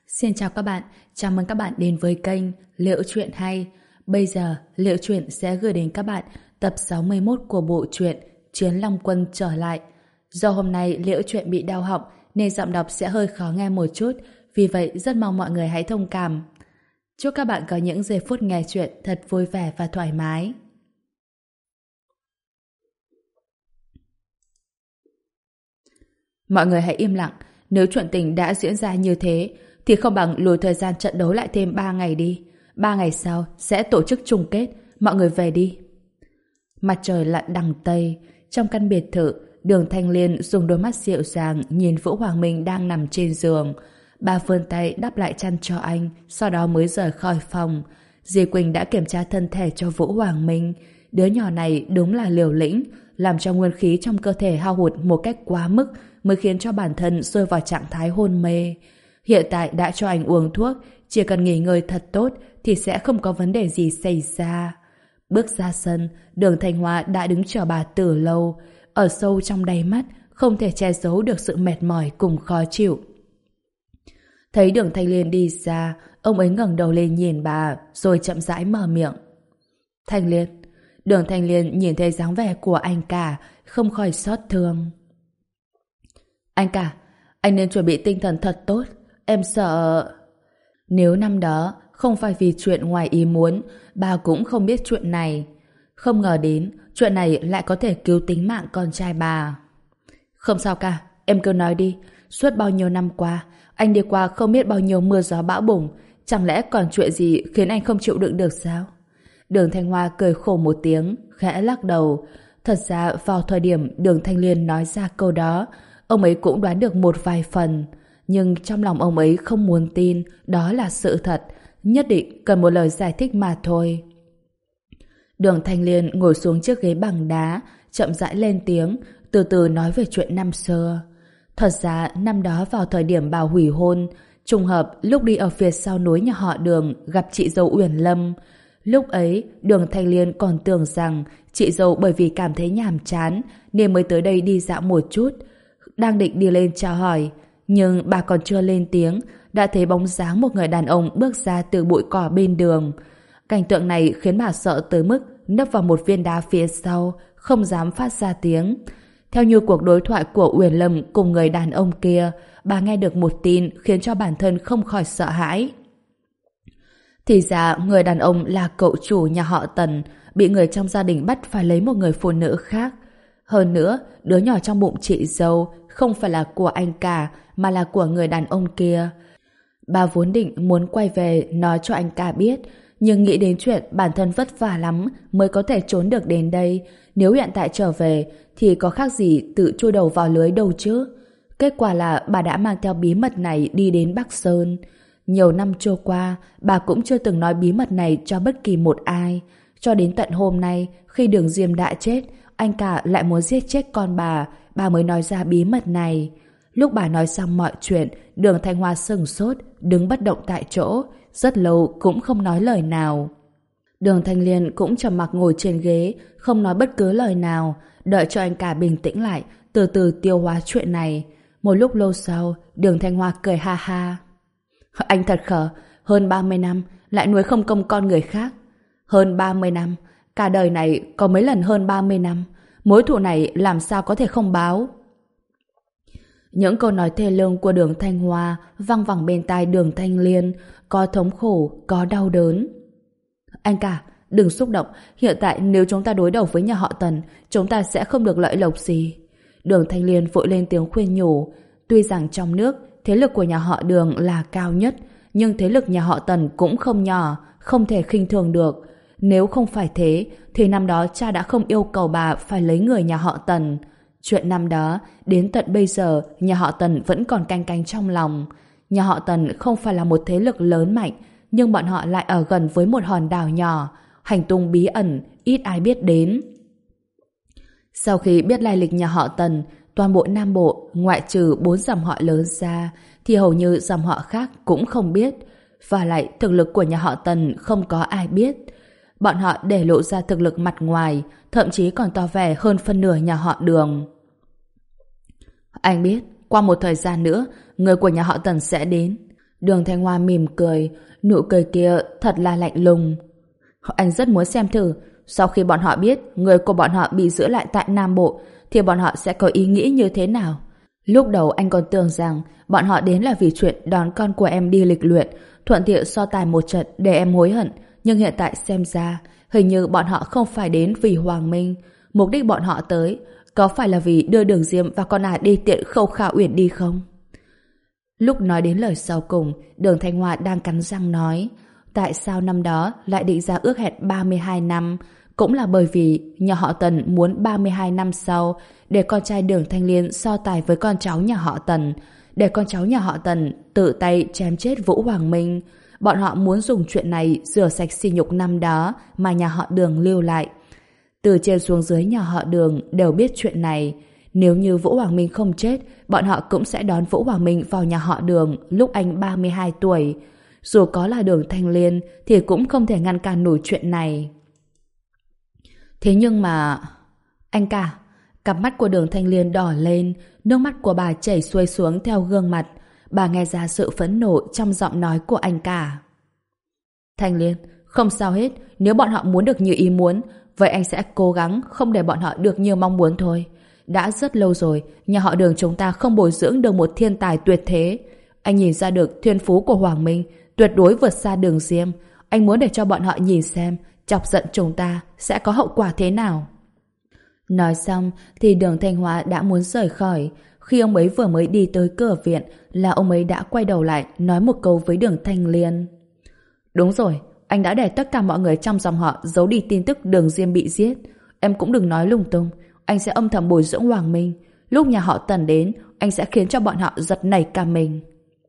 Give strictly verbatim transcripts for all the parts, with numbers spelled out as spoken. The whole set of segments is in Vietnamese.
Xin chào các bạn, chào mừng các bạn đến với kênh Liệu Chuyện Hay. Bây giờ, Liệu Chuyện sẽ gửi đến các bạn tập sáu mươi mốt của bộ truyện Chiến Long Quân trở lại. Do hôm nay Liệu Chuyện bị đau họng nên giọng đọc sẽ hơi khó nghe một chút, vì vậy rất mong mọi người hãy thông cảm. Chúc các bạn có những giây phút nghe chuyện thật vui vẻ và thoải mái. Mọi người hãy im lặng, nếu chuyện tình đã diễn ra như thế thì không bằng lùi thời gian trận đấu lại thêm ba ngày đi. ba ngày sau sẽ tổ chức chung kết, mọi người về đi. Mặt trời lặn đằng Tây, trong căn biệt thự, Đường Thanh Liên dùng đôi mắt dịu dàng nhìn Vũ Hoàng Minh đang nằm trên giường. Bà vươn tay đắp lại chăn cho anh, sau đó mới rời khỏi phòng. Dì Quỳnh đã kiểm tra thân thể cho Vũ Hoàng Minh. Đứa nhỏ này đúng là liều lĩnh, làm cho nguyên khí trong cơ thể hao hụt một cách quá mức mới khiến cho bản thân rơi vào trạng thái hôn mê. Hiện tại đã cho anh uống thuốc, chỉ cần nghỉ ngơi thật tốt thì sẽ không có vấn đề gì xảy ra. Bước ra sân, Đường Thanh Hoa đã đứng chờ bà từ lâu. Ở sâu trong đáy mắt, không thể che giấu được sự mệt mỏi cùng khó chịu. Thấy Đường Thanh Liên đi ra, ông ấy ngẩng đầu lên nhìn bà, rồi chậm rãi mở miệng. Thanh Liên. Đường Thanh Liên nhìn thấy dáng vẻ của anh cả, không khỏi xót thương. Anh cả, anh nên chuẩn bị tinh thần thật tốt. Em sợ... Nếu năm đó không phải vì chuyện ngoài ý muốn, bà cũng không biết chuyện này. Không ngờ đến, chuyện này lại có thể cứu tính mạng con trai bà. Không sao cả, em cứ nói đi. Suốt bao nhiêu năm qua, anh đi qua không biết bao nhiêu mưa gió bão bùng. Chẳng lẽ còn chuyện gì khiến anh không chịu đựng được sao? Đường Thanh Hoa cười khổ một tiếng, khẽ lắc đầu. Thật ra vào thời điểm Đường Thanh Liên nói ra câu đó, ông ấy cũng đoán được một vài phần. Nhưng trong lòng ông ấy không muốn tin đó là sự thật, nhất định cần một lời giải thích mà thôi. Đường Thanh Liên ngồi xuống chiếc ghế bằng đá, chậm rãi lên tiếng, từ từ nói về chuyện năm xưa. Thật ra năm đó vào thời điểm bà hủy hôn, trùng hợp lúc đi ở phía sau núi nhà họ Đường gặp chị dâu Uyển Lâm. Lúc ấy Đường Thanh Liên còn tưởng rằng chị dâu bởi vì cảm thấy nhàm chán nên mới tới đây đi dạo một chút. Đang định đi lên chào hỏi, nhưng bà còn chưa lên tiếng đã thấy bóng dáng một người đàn ông bước ra từ bụi cỏ bên đường. Cảnh tượng này khiến bà sợ tới mức nấp vào một viên đá phía sau, không dám phát ra tiếng. Theo như cuộc đối thoại của Uyển Lâm cùng người đàn ông kia, bà nghe được một tin khiến cho bản thân không khỏi sợ hãi. Thì ra người đàn ông là cậu chủ nhà họ Tần, bị người trong gia đình bắt phải lấy một người phụ nữ khác. Hơn nữa, đứa nhỏ trong bụng chị dâu không phải là của anh cả, mà là của người đàn ông kia. Bà vốn định muốn quay về nói cho anh cả biết, nhưng nghĩ đến chuyện bản thân vất vả lắm mới có thể trốn được đến đây. Nếu hiện tại trở về thì có khác gì tự chui đầu vào lưới đâu chứ. Kết quả là bà đã mang theo bí mật này đi đến Bắc Sơn. Nhiều năm trôi qua, bà cũng chưa từng nói bí mật này cho bất kỳ một ai. Cho đến tận hôm nay, khi Đường Diêm đã chết, anh cả lại muốn giết chết con bà, bà mới nói ra bí mật này. Lúc bà nói xong mọi chuyện, Đường Thanh Hoa sừng sốt, đứng bất động tại chỗ, rất lâu cũng không nói lời nào. Đường Thanh Liên cũng trầm mặc ngồi trên ghế, không nói bất cứ lời nào, đợi cho anh cả bình tĩnh lại, từ từ tiêu hóa chuyện này. Một lúc lâu sau, Đường Thanh Hoa cười ha ha. Anh thật khờ, hơn ba mươi năm, lại nuôi không công con người khác. Hơn ba mươi năm, cả đời này có mấy lần hơn ba mươi năm, mối thù này làm sao có thể không báo. Những câu nói thê lương của Đường Thanh Hoa văng vẳng bên tai Đường Thanh Liên, có thống khổ, có đau đớn. Anh cả, đừng xúc động, hiện tại nếu chúng ta đối đầu với nhà họ Tần, chúng ta sẽ không được lợi lộc gì. Đường Thanh Liên vội lên tiếng khuyên nhủ. Tuy rằng trong nước, thế lực của nhà họ Đường là cao nhất, nhưng thế lực nhà họ Tần cũng không nhỏ, không thể khinh thường được. Nếu không phải thế, thì năm đó cha đã không yêu cầu bà phải lấy người nhà họ Tần. Chuyện năm đó, đến tận bây giờ, nhà họ Tần vẫn còn canh cánh trong lòng. Nhà họ Tần không phải là một thế lực lớn mạnh, nhưng bọn họ lại ở gần với một hòn đảo nhỏ, hành tung bí ẩn, ít ai biết đến. Sau khi biết lai lịch nhà họ Tần, toàn bộ Nam Bộ, ngoại trừ bốn dòng họ lớn ra, thì hầu như dòng họ khác cũng không biết. Và lại thực lực của nhà họ Tần không có ai biết. Bọn họ để lộ ra thực lực mặt ngoài, thậm chí còn to vẻ hơn phân nửa nhà họ Đường. Anh biết, qua một thời gian nữa, người của nhà họ Tần sẽ đến. Đường Thanh Hoa mỉm cười, nụ cười kia thật là lạnh lùng. Anh rất muốn xem thử, sau khi bọn họ biết người của bọn họ bị giữ lại tại Nam Bộ, thì bọn họ sẽ có ý nghĩ như thế nào. Lúc đầu anh còn tưởng rằng bọn họ đến là vì chuyện đón con của em đi lịch luyện, thuận tiện so tài một trận để em hối hận, nhưng hiện tại xem ra hình như bọn họ không phải đến vì Hoàng Minh. Mục đích bọn họ tới có phải là vì đưa Đường Diêm và con ả đi tiện Khâu Khả Uyển đi không? Lúc nói đến lời sau cùng, Đường Thanh Hoa đang cắn răng nói, tại sao năm đó lại định ra ước hẹn ba mươi hai năm, cũng là bởi vì nhà họ Tần muốn ba mươi hai năm sau để con trai Đường Thanh Liên so tài với con cháu nhà họ Tần, để con cháu nhà họ Tần tự tay chém chết Vũ Hoàng Minh. Bọn họ muốn dùng chuyện này rửa sạch sỉ nhục năm đó mà nhà họ Đường lưu lại. Từ trên xuống dưới nhà họ Đường đều biết chuyện này. Nếu như Vũ Hoàng Minh không chết, bọn họ cũng sẽ đón Vũ Hoàng Minh vào nhà họ Đường lúc anh ba mươi hai tuổi. Dù có là Đường Thanh Liên thì cũng không thể ngăn cản nổi chuyện này. Thế nhưng mà... Anh cả... Cặp mắt của Đường Thanh Liên đỏ lên, nước mắt của bà chảy xuôi xuống theo gương mặt. Bà nghe ra sự phẫn nộ trong giọng nói của anh cả. Thanh Liên, không sao hết, nếu bọn họ muốn được như ý muốn, vậy anh sẽ cố gắng không để bọn họ được như mong muốn thôi. Đã rất lâu rồi, nhà họ Đường chúng ta không bồi dưỡng được một thiên tài tuyệt thế. Anh nhìn ra được thiên phú của Hoàng Minh tuyệt đối vượt xa Đường Diêm. Anh muốn để cho bọn họ nhìn xem chọc giận chúng ta sẽ có hậu quả thế nào. Nói xong thì Đường Thanh Hoa đã muốn rời khỏi. Khi ông ấy vừa mới đi tới cửa viện là ông ấy đã quay đầu lại nói một câu với Đường Thanh Liên. Đúng rồi, anh đã để tất cả mọi người trong dòng họ giấu đi tin tức Đường Diêm bị giết. Em cũng đừng nói lung tung. Anh sẽ âm thầm bồi dưỡng Hoàng Minh. Lúc nhà họ Tần đến, anh sẽ khiến cho bọn họ giật nảy cả mình.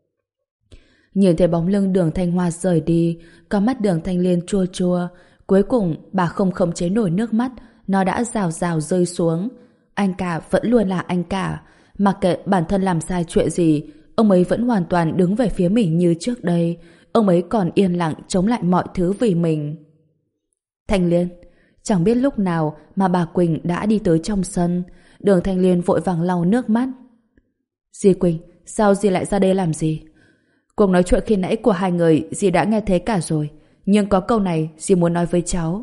Nhìn thấy bóng lưng Đường Thanh Hoa rời đi, có mắt Đường Thanh Liên chua chua. Cuối cùng bà không khống chế nổi nước mắt, nó đã rào rào rơi xuống. Anh cả vẫn luôn là anh cả. Mặc kệ bản thân làm sai chuyện gì, ông ấy vẫn hoàn toàn đứng về phía mình như trước đây. Ông ấy còn yên lặng chống lại mọi thứ vì mình. Thanh Liên. Chẳng biết lúc nào mà bà Quỳnh đã đi tới trong sân. Đường Thanh Liên vội vàng lau nước mắt. Dì Quỳnh, sao dì lại ra đây làm gì? Cuộc nói chuyện khi nãy của hai người dì đã nghe thấy cả rồi, nhưng có câu này dì muốn nói với cháu.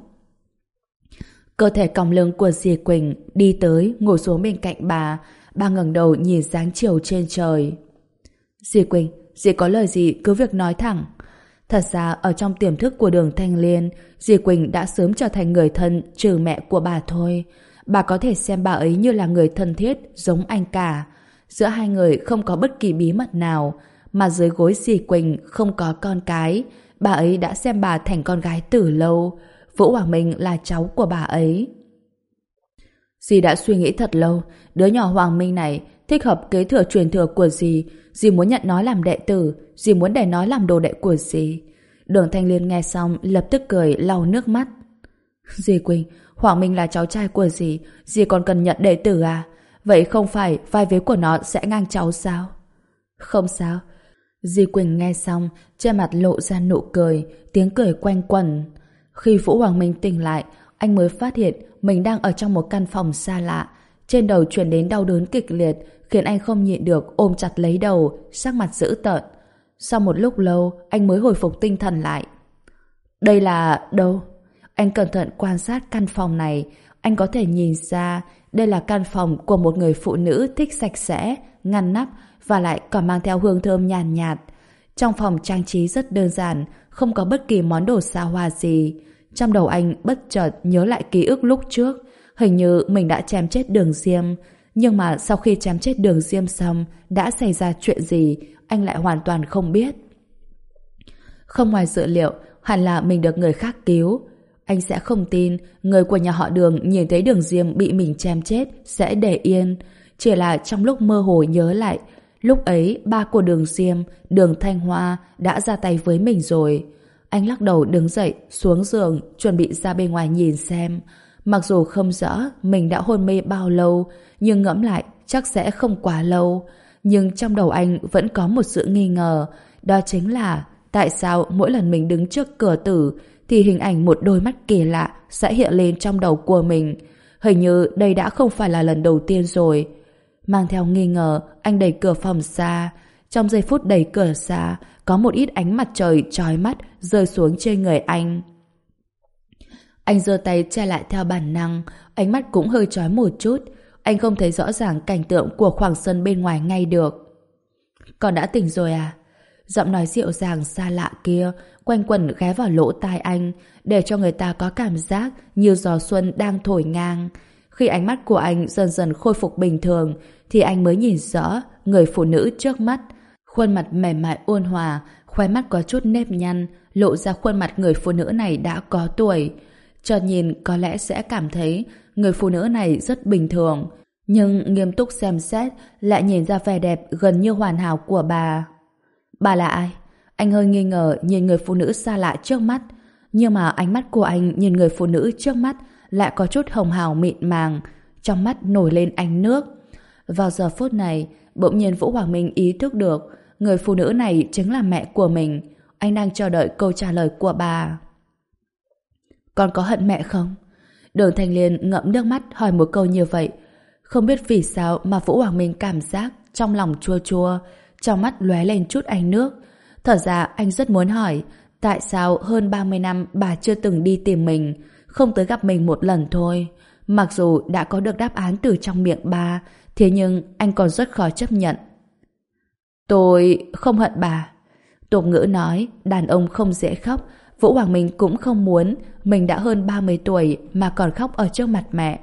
Cơ thể còng lưng của dì Quỳnh đi tới ngồi xuống bên cạnh bà. Bà ngẩng đầu nhìn dáng chiều trên trời. Dì Quỳnh, dì có lời gì cứ việc nói thẳng. Thật ra ở trong tiềm thức của Đường Thanh Liên, dì Quỳnh đã sớm trở thành người thân trừ mẹ của bà thôi. Bà có thể xem bà ấy như là người thân thiết giống anh cả. Giữa hai người không có bất kỳ bí mật nào, mà dưới gối dì Quỳnh không có con cái. Bà ấy đã xem bà thành con gái từ lâu. Vũ Hoàng Minh là cháu của bà ấy. Dì đã suy nghĩ thật lâu, đứa nhỏ Hoàng Minh này thích hợp kế thừa truyền thừa của dì. Dì muốn nhận nó làm đệ tử, dì muốn để nó làm đồ đệ của dì. Đường Thanh Liên nghe xong lập tức cười lau nước mắt. Dì Quỳnh, Hoàng Minh là cháu trai của dì, dì còn cần nhận đệ tử à? Vậy không phải vai vế của nó sẽ ngang cháu sao? Không sao. Dì Quỳnh nghe xong, trên mặt lộ ra nụ cười, tiếng cười quanh quẩn. Khi Vũ Hoàng Minh tỉnh lại, anh mới phát hiện mình đang ở trong một căn phòng xa lạ. Trên đầu truyền đến đau đớn kịch liệt, khiến anh không nhịn được ôm chặt lấy đầu, sắc mặt dữ tợn. Sau một lúc lâu, anh mới hồi phục tinh thần lại. Đây là... đâu? Anh cẩn thận quan sát căn phòng này. Anh có thể nhìn ra đây là căn phòng của một người phụ nữ thích sạch sẽ, ngăn nắp và lại còn mang theo hương thơm nhàn nhạt, nhạt. Trong phòng trang trí rất đơn giản, không có bất kỳ món đồ xa hoa gì. Trong đầu anh bất chợt nhớ lại ký ức lúc trước. Hình như mình đã chém chết Đường Diêm. Nhưng mà sau khi chém chết Đường Diêm xong, đã xảy ra chuyện gì, anh lại hoàn toàn không biết. Không ngoài dự liệu, hẳn là mình được người khác cứu. Anh sẽ không tin người của nhà họ Đường nhìn thấy Đường Diêm bị mình chém chết sẽ để yên. Chỉ là trong lúc mơ hồ nhớ lại, lúc ấy ba của Đường Diêm, Đường Thanh Hoa đã ra tay với mình rồi. Anh lắc đầu đứng dậy, xuống giường, chuẩn bị ra bên ngoài nhìn xem. Mặc dù không rõ mình đã hôn mê bao lâu, nhưng ngẫm lại chắc sẽ không quá lâu. Nhưng trong đầu anh vẫn có một sự nghi ngờ, đó chính là tại sao mỗi lần mình đứng trước cửa tử thì hình ảnh một đôi mắt kỳ lạ sẽ hiện lên trong đầu của mình. Hình như đây đã không phải là lần đầu tiên rồi. Mang theo nghi ngờ, anh đẩy cửa phòng ra. Trong giây phút đẩy cửa ra, có một ít ánh mặt trời chói mắt rơi xuống trên người anh. Anh giơ tay che lại theo bản năng, ánh mắt cũng hơi chói một chút. Anh không thấy rõ ràng cảnh tượng của khoảng sân bên ngoài ngay được. Con đã tỉnh rồi à? Giọng nói dịu dàng xa lạ kia quanh quẩn ghé vào lỗ tai anh, để cho người ta có cảm giác như gió xuân đang thổi ngang. Khi ánh mắt của anh dần dần khôi phục bình thường, thì anh mới nhìn rõ người phụ nữ trước mắt. Khuôn mặt mềm mại ôn hòa, khóe mắt có chút nếp nhăn, lộ ra khuôn mặt người phụ nữ này đã có tuổi. Chợt nhìn có lẽ sẽ cảm thấy người phụ nữ này rất bình thường, nhưng nghiêm túc xem xét lại nhìn ra vẻ đẹp gần như hoàn hảo của bà. Bà là ai? Anh hơi nghi ngờ nhìn người phụ nữ xa lạ trước mắt, nhưng mà ánh mắt của anh nhìn người phụ nữ trước mắt lại có chút hồng hào mịn màng, trong mắt nổi lên ánh nước. Vào giờ phút này, bỗng nhiên Vũ Hoàng Minh ý thức được người phụ nữ này chính là mẹ của mình. Anh đang chờ đợi câu trả lời của bà. Con có hận mẹ không? Đường Thanh Liên ngậm nước mắt hỏi một câu như vậy. Không biết vì sao mà Vũ Hoàng Minh cảm giác trong lòng chua chua, trong mắt lóe lên chút ánh nước. Thật ra anh rất muốn hỏi tại sao hơn ba mươi năm bà chưa từng đi tìm mình, không tới gặp mình một lần thôi. Mặc dù đã có được đáp án từ trong miệng bà, thế nhưng anh còn rất khó chấp nhận. Tôi không hận bà. Tục ngữ nói đàn ông không dễ khóc. Vũ Hoàng Minh cũng không muốn mình đã hơn ba mươi tuổi mà còn khóc ở trước mặt mẹ.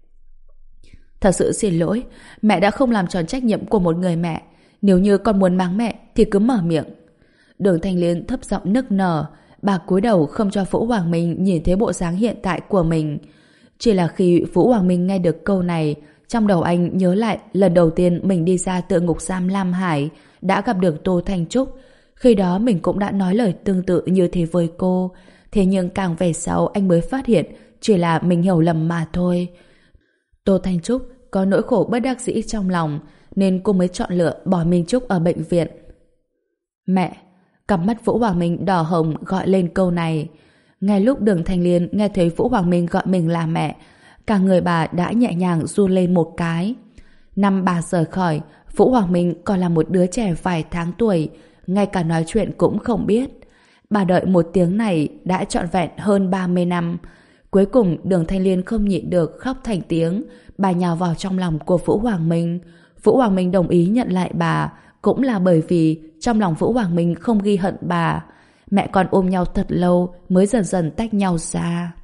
Thật sự xin lỗi, mẹ đã không làm tròn trách nhiệm của một người mẹ. Nếu như con muốn mắng mẹ thì cứ mở miệng. Đường Thanh Liên thấp giọng nức nở. Bà cúi đầu không cho Vũ Hoàng Minh nhìn thấy bộ dáng hiện tại của mình. Chỉ là khi Vũ Hoàng Minh nghe được câu này, trong đầu anh nhớ lại lần đầu tiên mình đi ra tựa ngục giam Lam Hải, đã gặp được Tô Thanh Trúc. Khi đó mình cũng đã nói lời tương tự như thế với cô. Thế nhưng càng về sau anh mới phát hiện chỉ là mình hiểu lầm mà thôi. Tô Thanh Trúc có nỗi khổ bất đắc dĩ trong lòng, nên cô mới chọn lựa bỏ Minh Trúc ở bệnh viện. Mẹ! Cặp mắt Vũ Hoàng Minh đỏ hồng gọi lên câu này. Ngay lúc Đường Thanh Liên nghe thấy Vũ Hoàng Minh gọi mình là mẹ, cả người bà đã nhẹ nhàng run lên một cái. Năm bà rời khỏi, Vũ Hoàng Minh còn là một đứa trẻ vài tháng tuổi, ngay cả nói chuyện cũng không biết. Bà đợi một tiếng này đã trọn vẹn hơn ba mươi năm. Cuối cùng Đường Thanh Liên không nhịn được khóc thành tiếng. Bà nhào vào trong lòng của Vũ Hoàng Minh. Vũ Hoàng Minh đồng ý nhận lại bà, cũng là bởi vì trong lòng Vũ Hoàng Minh không ghi hận bà. Mẹ con ôm nhau thật lâu mới dần dần tách nhau ra.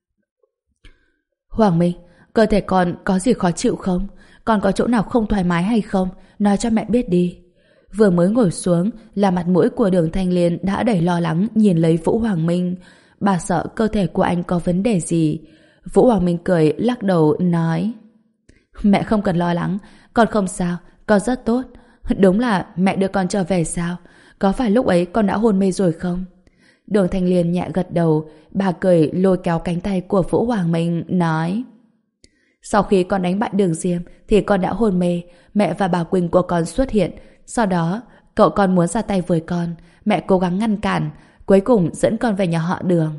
Hoàng Minh, cơ thể con có gì khó chịu không? Con có chỗ nào không thoải mái hay không? Nói cho mẹ biết đi. Vừa mới ngồi xuống là mặt mũi của Đường Thanh Liên đã đầy lo lắng nhìn lấy Vũ Hoàng Minh. Bà sợ cơ thể của anh có vấn đề gì. Vũ Hoàng Minh cười lắc đầu nói: Mẹ không cần lo lắng, con không sao, con rất tốt. Đúng là mẹ đưa con trở về sao? Có phải lúc ấy con đã hôn mê rồi không? Đường Thanh Liên nhẹ gật đầu. Bà cười lôi kéo cánh tay của Vũ Hoàng Minh nói: Sau khi con đánh bại Đường Diêm thì con đã hôn mê. Mẹ và bà Quỳnh của con xuất hiện. Sau đó cậu con muốn ra tay với con. Mẹ cố gắng ngăn cản, cuối cùng dẫn con về nhà họ Đường.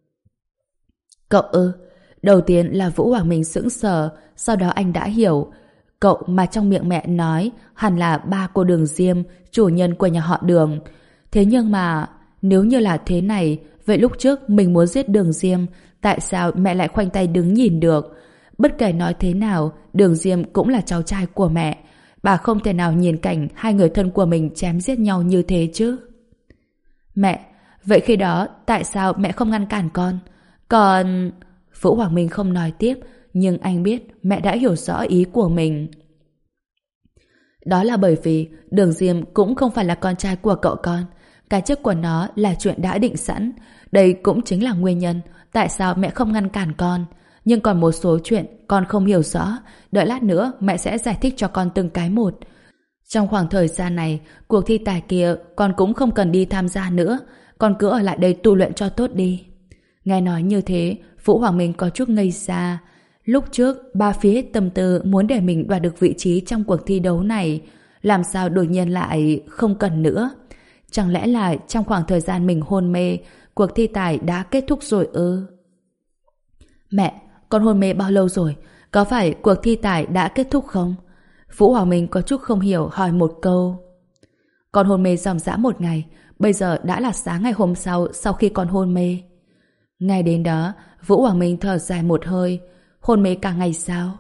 Cậu ư? Đầu tiên là Vũ Hoàng Minh sững sờ, sau đó anh đã hiểu. Cậu mà trong miệng mẹ nói hẳn là ba của Đường Diêm, chủ nhân của nhà họ Đường. Thế nhưng mà nếu như là thế này, vậy lúc trước mình muốn giết Đường Diêm, tại sao mẹ lại khoanh tay đứng nhìn được? Bất kể nói thế nào, Đường Diêm cũng là cháu trai của mẹ. Bà không thể nào nhìn cảnh hai người thân của mình chém giết nhau như thế chứ. Mẹ, vậy khi đó tại sao mẹ không ngăn cản con? Còn... Vũ Hoàng Minh không nói tiếp, nhưng anh biết mẹ đã hiểu rõ ý của mình. Đó là bởi vì Đường Diêm cũng không phải là con trai của cậu con. Cái chết của nó là chuyện đã định sẵn. Đây cũng chính là nguyên nhân tại sao mẹ không ngăn cản con. Nhưng còn một số chuyện con không hiểu rõ. Đợi lát nữa mẹ sẽ giải thích cho con từng cái một. Trong khoảng thời gian này, cuộc thi tài kia con cũng không cần đi tham gia nữa. Con cứ ở lại đây tu luyện cho tốt đi. Nghe nói như thế, Vũ Hoàng Minh có chút ngây ra. Lúc trước, ba phía hết tâm tư muốn để mình đoạt được vị trí trong cuộc thi đấu này. Làm sao đột nhiên lại không cần nữa? Chẳng lẽ là trong khoảng thời gian mình hôn mê, cuộc thi tài đã kết thúc rồi ư? Mẹ, con hôn mê bao lâu rồi? Có phải cuộc thi tài đã kết thúc không? Vũ Hoàng Minh có chút không hiểu hỏi một câu. Con hôn mê dòng dã một ngày, bây giờ đã là sáng ngày hôm sau sau khi con hôn mê. Ngay đến đó, Vũ Hoàng Minh thở dài một hơi. Hôn mê cả ngày sao?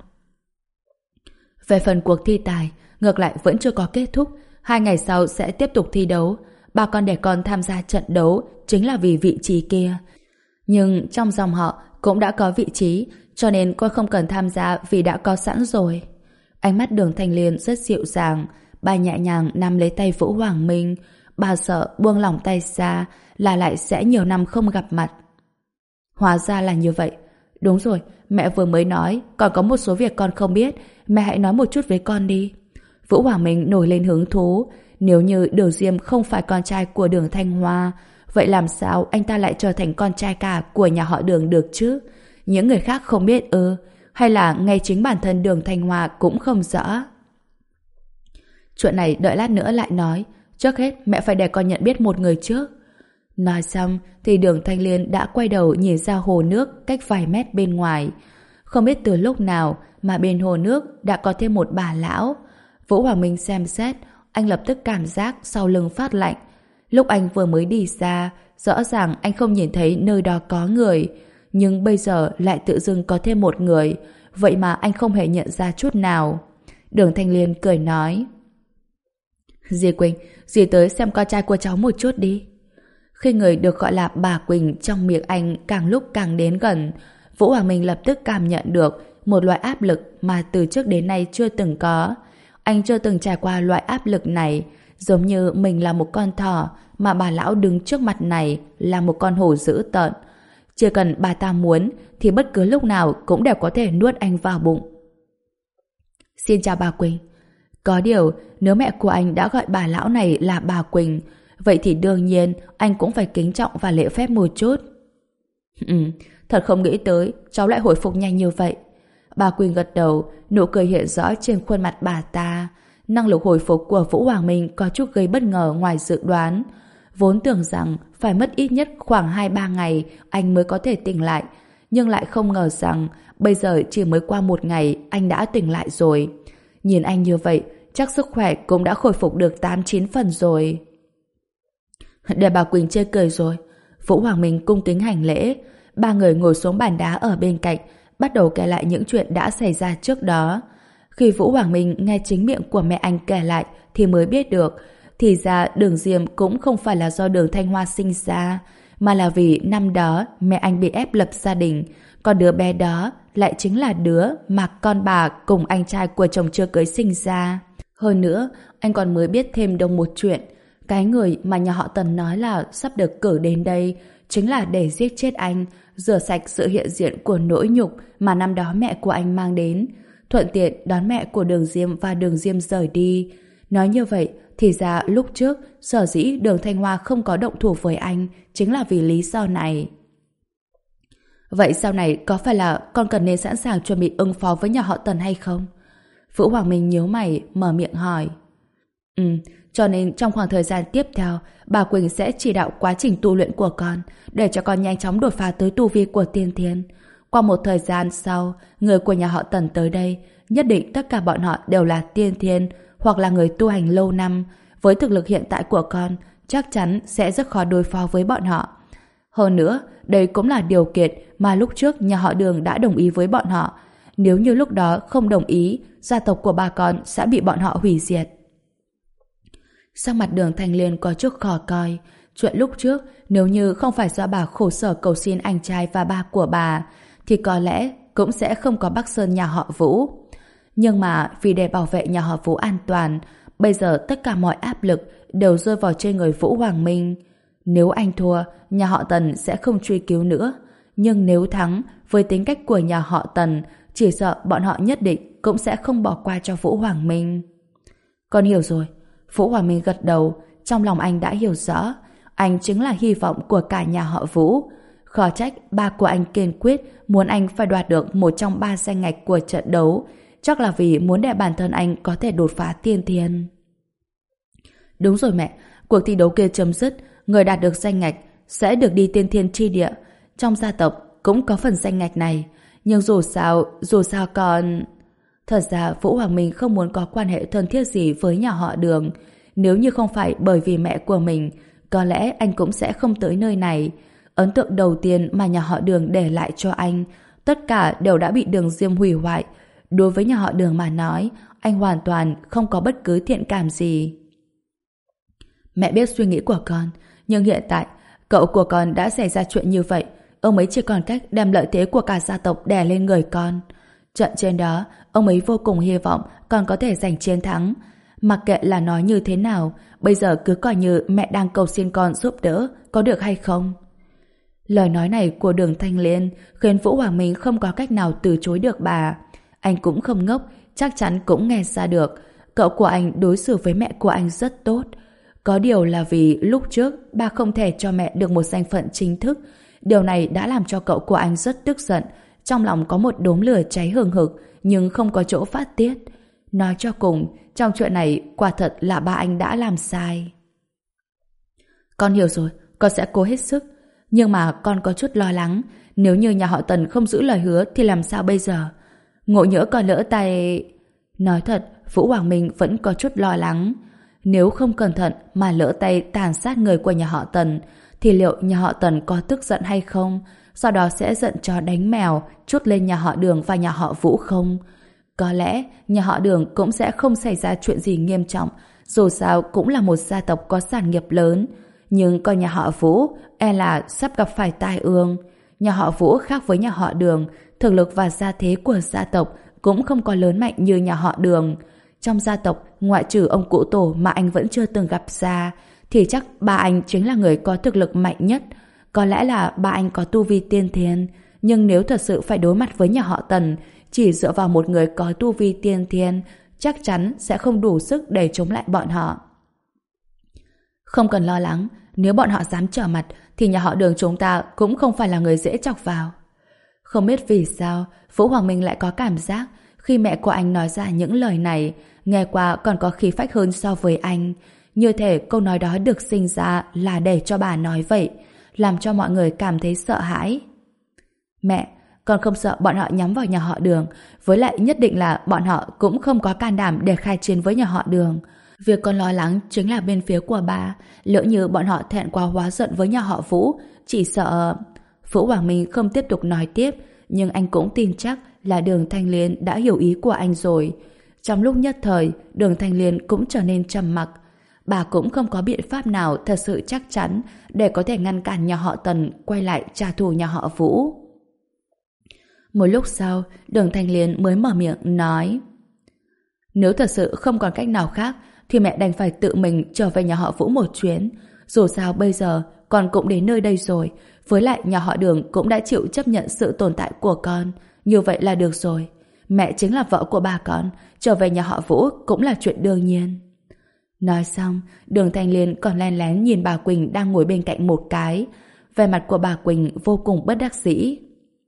Về phần cuộc thi tài, ngược lại vẫn chưa có kết thúc. Hai ngày sau sẽ tiếp tục thi đấu. Bà con để con tham gia trận đấu chính là vì vị trí kia. Nhưng trong dòng họ cũng đã có vị trí, cho nên con không cần tham gia vì đã có sẵn rồi. Ánh mắt Đường Thanh Liên rất dịu dàng. Bà nhẹ nhàng nắm lấy tay Vũ Hoàng Minh. Bà sợ buông lỏng tay ra là lại sẽ nhiều năm không gặp mặt. Hóa ra là như vậy. Đúng rồi, mẹ vừa mới nói còn có một số việc con không biết. Mẹ hãy nói một chút với con đi. Vũ Hoàng Minh nổi lên hứng thú. Nếu như Đường Diêm không phải con trai của Đường Thanh Hoa, vậy làm sao anh ta lại trở thành con trai cả của nhà họ Đường được chứ? Những người khác không biết ư? Hay là ngay chính bản thân Đường Thanh Hoa cũng không rõ? Chuyện này đợi lát nữa lại nói. Trước hết mẹ phải để con nhận biết một người trước. Nói xong thì Đường Thanh Liên đã quay đầu nhìn ra hồ nước cách vài mét bên ngoài. Không biết từ lúc nào mà bên hồ nước đã có thêm một bà lão. Vũ Hoàng Minh xem xét, anh lập tức cảm giác sau lưng phát lạnh. Lúc anh vừa mới đi ra, rõ ràng anh không nhìn thấy nơi đó có người. Nhưng bây giờ lại tự dưng có thêm một người. Vậy mà anh không hề nhận ra chút nào. Đường Thanh Liên cười nói: Dì Quỳnh, dì tới xem con trai của cháu một chút đi. Khi người được gọi là bà Quỳnh trong miệng anh càng lúc càng đến gần, Vũ Hoàng Minh lập tức cảm nhận được một loại áp lực mà từ trước đến nay chưa từng có. Anh chưa từng trải qua loại áp lực này, giống như mình là một con thỏ mà bà lão đứng trước mặt này là một con hổ dữ tợn. Chỉ cần bà ta muốn thì bất cứ lúc nào cũng đều có thể nuốt anh vào bụng. Xin chào bà Quỳnh. Có điều, nếu mẹ của anh đã gọi bà lão này là bà Quỳnh, vậy thì đương nhiên anh cũng phải kính trọng và lễ phép một chút. Ừ, thật không nghĩ tới cháu lại hồi phục nhanh như vậy. Bà Quỳnh gật đầu, nụ cười hiện rõ trên khuôn mặt bà ta. Năng lực hồi phục của Vũ Hoàng Minh có chút gây bất ngờ ngoài dự đoán. Vốn tưởng rằng phải mất ít nhất khoảng hai ba ngày anh mới có thể tỉnh lại, nhưng lại không ngờ rằng bây giờ chỉ mới qua một ngày anh đã tỉnh lại rồi. Nhìn anh như vậy, chắc sức khỏe cũng đã khôi phục được tám chín phần rồi. Để bà Quỳnh chê cười rồi. Vũ Hoàng Minh cung kính hành lễ. Ba người ngồi xuống bàn đá ở bên cạnh, bắt đầu kể lại những chuyện đã xảy ra trước đó. Khi Vũ Hoàng Minh nghe chính miệng của mẹ anh kể lại thì mới biết được, thì ra Đường Diêm cũng không phải là do Đường Thanh Hoa sinh ra, mà là vì năm đó mẹ anh bị ép lập gia đình, còn đứa bé đó lại chính là đứa mà con bà cùng anh trai của chồng chưa cưới sinh ra. Hơn nữa, anh còn mới biết thêm được một chuyện. Cái người mà nhà họ Tần nói là sắp được cử đến đây chính là để giết chết anh, rửa sạch sự hiện diện của nỗi nhục mà năm đó mẹ của anh mang đến, thuận tiện đón mẹ của Đường Diêm và Đường Diêm rời đi. Nói như vậy, thì ra lúc trước sở dĩ Đường Thanh Hoa không có động thủ với anh chính là vì lý do này. Vậy sau này có phải là con cần nên sẵn sàng chuẩn bị ứng phó với nhà họ Tần hay không? Vũ Hoàng Minh nhíu mày, mở miệng hỏi. Ừ, cho nên trong khoảng thời gian tiếp theo, bà Quỳnh sẽ chỉ đạo quá trình tu luyện của con, để cho con nhanh chóng đột phá tới tu vi của tiên thiên. Qua một thời gian sau, người của nhà họ Tần tới đây, nhất định tất cả bọn họ đều là tiên thiên hoặc là người tu hành lâu năm. Với thực lực hiện tại của con, chắc chắn sẽ rất khó đối phó với bọn họ. Hơn nữa, đây cũng là điều kiện mà lúc trước nhà họ Đường đã đồng ý với bọn họ. Nếu như lúc đó không đồng ý, gia tộc của bà con sẽ bị bọn họ hủy diệt. Sắc mặt Đường Thanh Liên có chút khó coi. Chuyện lúc trước, nếu như không phải do bà khổ sở cầu xin anh trai và ba của bà, thì có lẽ cũng sẽ không có Bắc Sơn nhà họ Vũ. Nhưng mà vì để bảo vệ nhà họ Vũ an toàn, bây giờ tất cả mọi áp lực đều rơi vào trên người Vũ Hoàng Minh. Nếu anh thua, nhà họ Tần sẽ không truy cứu nữa. Nhưng nếu thắng, với tính cách của nhà họ Tần, chỉ sợ bọn họ nhất định cũng sẽ không bỏ qua cho Vũ Hoàng Minh. Con hiểu rồi. Vũ Hoàng Minh gật đầu, trong lòng anh đã hiểu rõ. Anh chính là hy vọng của cả nhà họ Vũ. Khó trách ba của anh kiên quyết muốn anh phải đoạt được một trong ba danh ngạch của trận đấu. Chắc là vì muốn để bản thân anh có thể đột phá tiên thiên. Đúng rồi mẹ, cuộc thi đấu kia chấm dứt, người đạt được danh ngạch sẽ được đi tiên thiên chi địa. Trong gia tộc cũng có phần danh ngạch này. Nhưng dù sao, dù sao còn... Thật ra Vũ Hoàng Minh không muốn có quan hệ thân thiết gì với nhà họ Đường. Nếu như không phải bởi vì mẹ của mình, có lẽ anh cũng sẽ không tới nơi này. Ấn tượng đầu tiên mà nhà họ Đường để lại cho anh, tất cả đều đã bị Đường Diêm hủy hoại. Đối với nhà họ Đường mà nói, anh hoàn toàn không có bất cứ thiện cảm gì. Mẹ biết suy nghĩ của con, nhưng hiện tại, cậu của con đã xảy ra chuyện như vậy. Ông ấy chỉ còn cách đem lợi thế của cả gia tộc đè lên người con. Trận trên đó, ông ấy vô cùng hy vọng con có thể giành chiến thắng. Mặc kệ là nói như thế nào, bây giờ cứ coi như mẹ đang cầu xin con giúp đỡ, có được hay không? Lời nói này của Đường Thanh Liên khiến Vũ Hoàng Minh không có cách nào từ chối được bà. Anh cũng không ngốc, chắc chắn cũng nghe ra được. Cậu của anh đối xử với mẹ của anh rất tốt. Có điều là vì lúc trước bà không thể cho mẹ được một danh phận chính thức. Điều này đã làm cho cậu của anh rất tức giận. Trong lòng có một đốm lửa cháy hừng hực, nhưng không có chỗ phát tiết. Nói cho cùng, trong chuyện này quả thật là ba anh đã làm sai. Con hiểu rồi, con sẽ cố hết sức. Nhưng mà con có chút lo lắng, nếu như nhà họ Tần không giữ lời hứa thì làm sao bây giờ? Ngộ nhỡ còn lỡ tay... Nói thật, Vũ Hoàng Minh vẫn có chút lo lắng. Nếu không cẩn thận mà lỡ tay tàn sát người của nhà họ Tần, thì liệu nhà họ Tần có tức giận hay không? Sau đó sẽ giận chó đánh mèo, trút lên nhà họ Đường và nhà họ Vũ không? Có lẽ nhà họ Đường cũng sẽ không xảy ra chuyện gì nghiêm trọng, dù sao cũng là một gia tộc có sản nghiệp lớn. Nhưng còn nhà họ Vũ e là sắp gặp phải tai ương. Nhà họ Vũ khác với nhà họ Đường, thực lực và gia thế của gia tộc cũng không có lớn mạnh như nhà họ Đường. Trong gia tộc, ngoại trừ ông cụ tổ mà anh vẫn chưa từng gặp ra, thì chắc ba anh chính là người có thực lực mạnh nhất. Có lẽ là ba anh có tu vi tiên thiên, nhưng nếu thật sự phải đối mặt với nhà họ Tần, chỉ dựa vào một người có tu vi tiên thiên, chắc chắn sẽ không đủ sức để chống lại bọn họ. Không cần lo lắng, nếu bọn họ dám trở mặt, thì nhà họ Đường chúng ta cũng không phải là người dễ chọc vào. Không biết vì sao, Vũ Hoàng Minh lại có cảm giác khi mẹ của anh nói ra những lời này, nghe qua còn có khí phách hơn so với anh. Như thể câu nói đó được sinh ra là để cho bà nói vậy, làm cho mọi người cảm thấy sợ hãi. Mẹ, con không sợ bọn họ nhắm vào nhà họ Đường, với lại nhất định là bọn họ cũng không có can đảm để khai chiến với nhà họ Đường. Việc con lo lắng chính là bên phía của bà, lỡ như bọn họ thẹn quá hóa giận với nhà họ Vũ, chỉ sợ... Vũ Hoàng Minh không tiếp tục nói tiếp, nhưng anh cũng tin chắc là Đường Thanh Liên đã hiểu ý của anh rồi. Trong lúc nhất thời, Đường Thanh Liên cũng trở nên trầm mặc. Bà cũng không có biện pháp nào thật sự chắc chắn để có thể ngăn cản nhà họ Tần quay lại trả thù nhà họ Vũ. Một lúc sau, Đường Thanh Liên mới mở miệng nói: Nếu thật sự không còn cách nào khác, thì mẹ đành phải tự mình trở về nhà họ Vũ một chuyến. Dù sao bây giờ con cũng đến nơi đây rồi, với lại nhà họ Đường cũng đã chịu chấp nhận sự tồn tại của con. Như vậy là được rồi. Mẹ chính là vợ của bà con, trở về nhà họ Vũ cũng là chuyện đương nhiên. Nói xong, Đường Thanh Liên còn len lén nhìn bà Quỳnh đang ngồi bên cạnh một cái. Vẻ mặt của bà Quỳnh vô cùng bất đắc dĩ.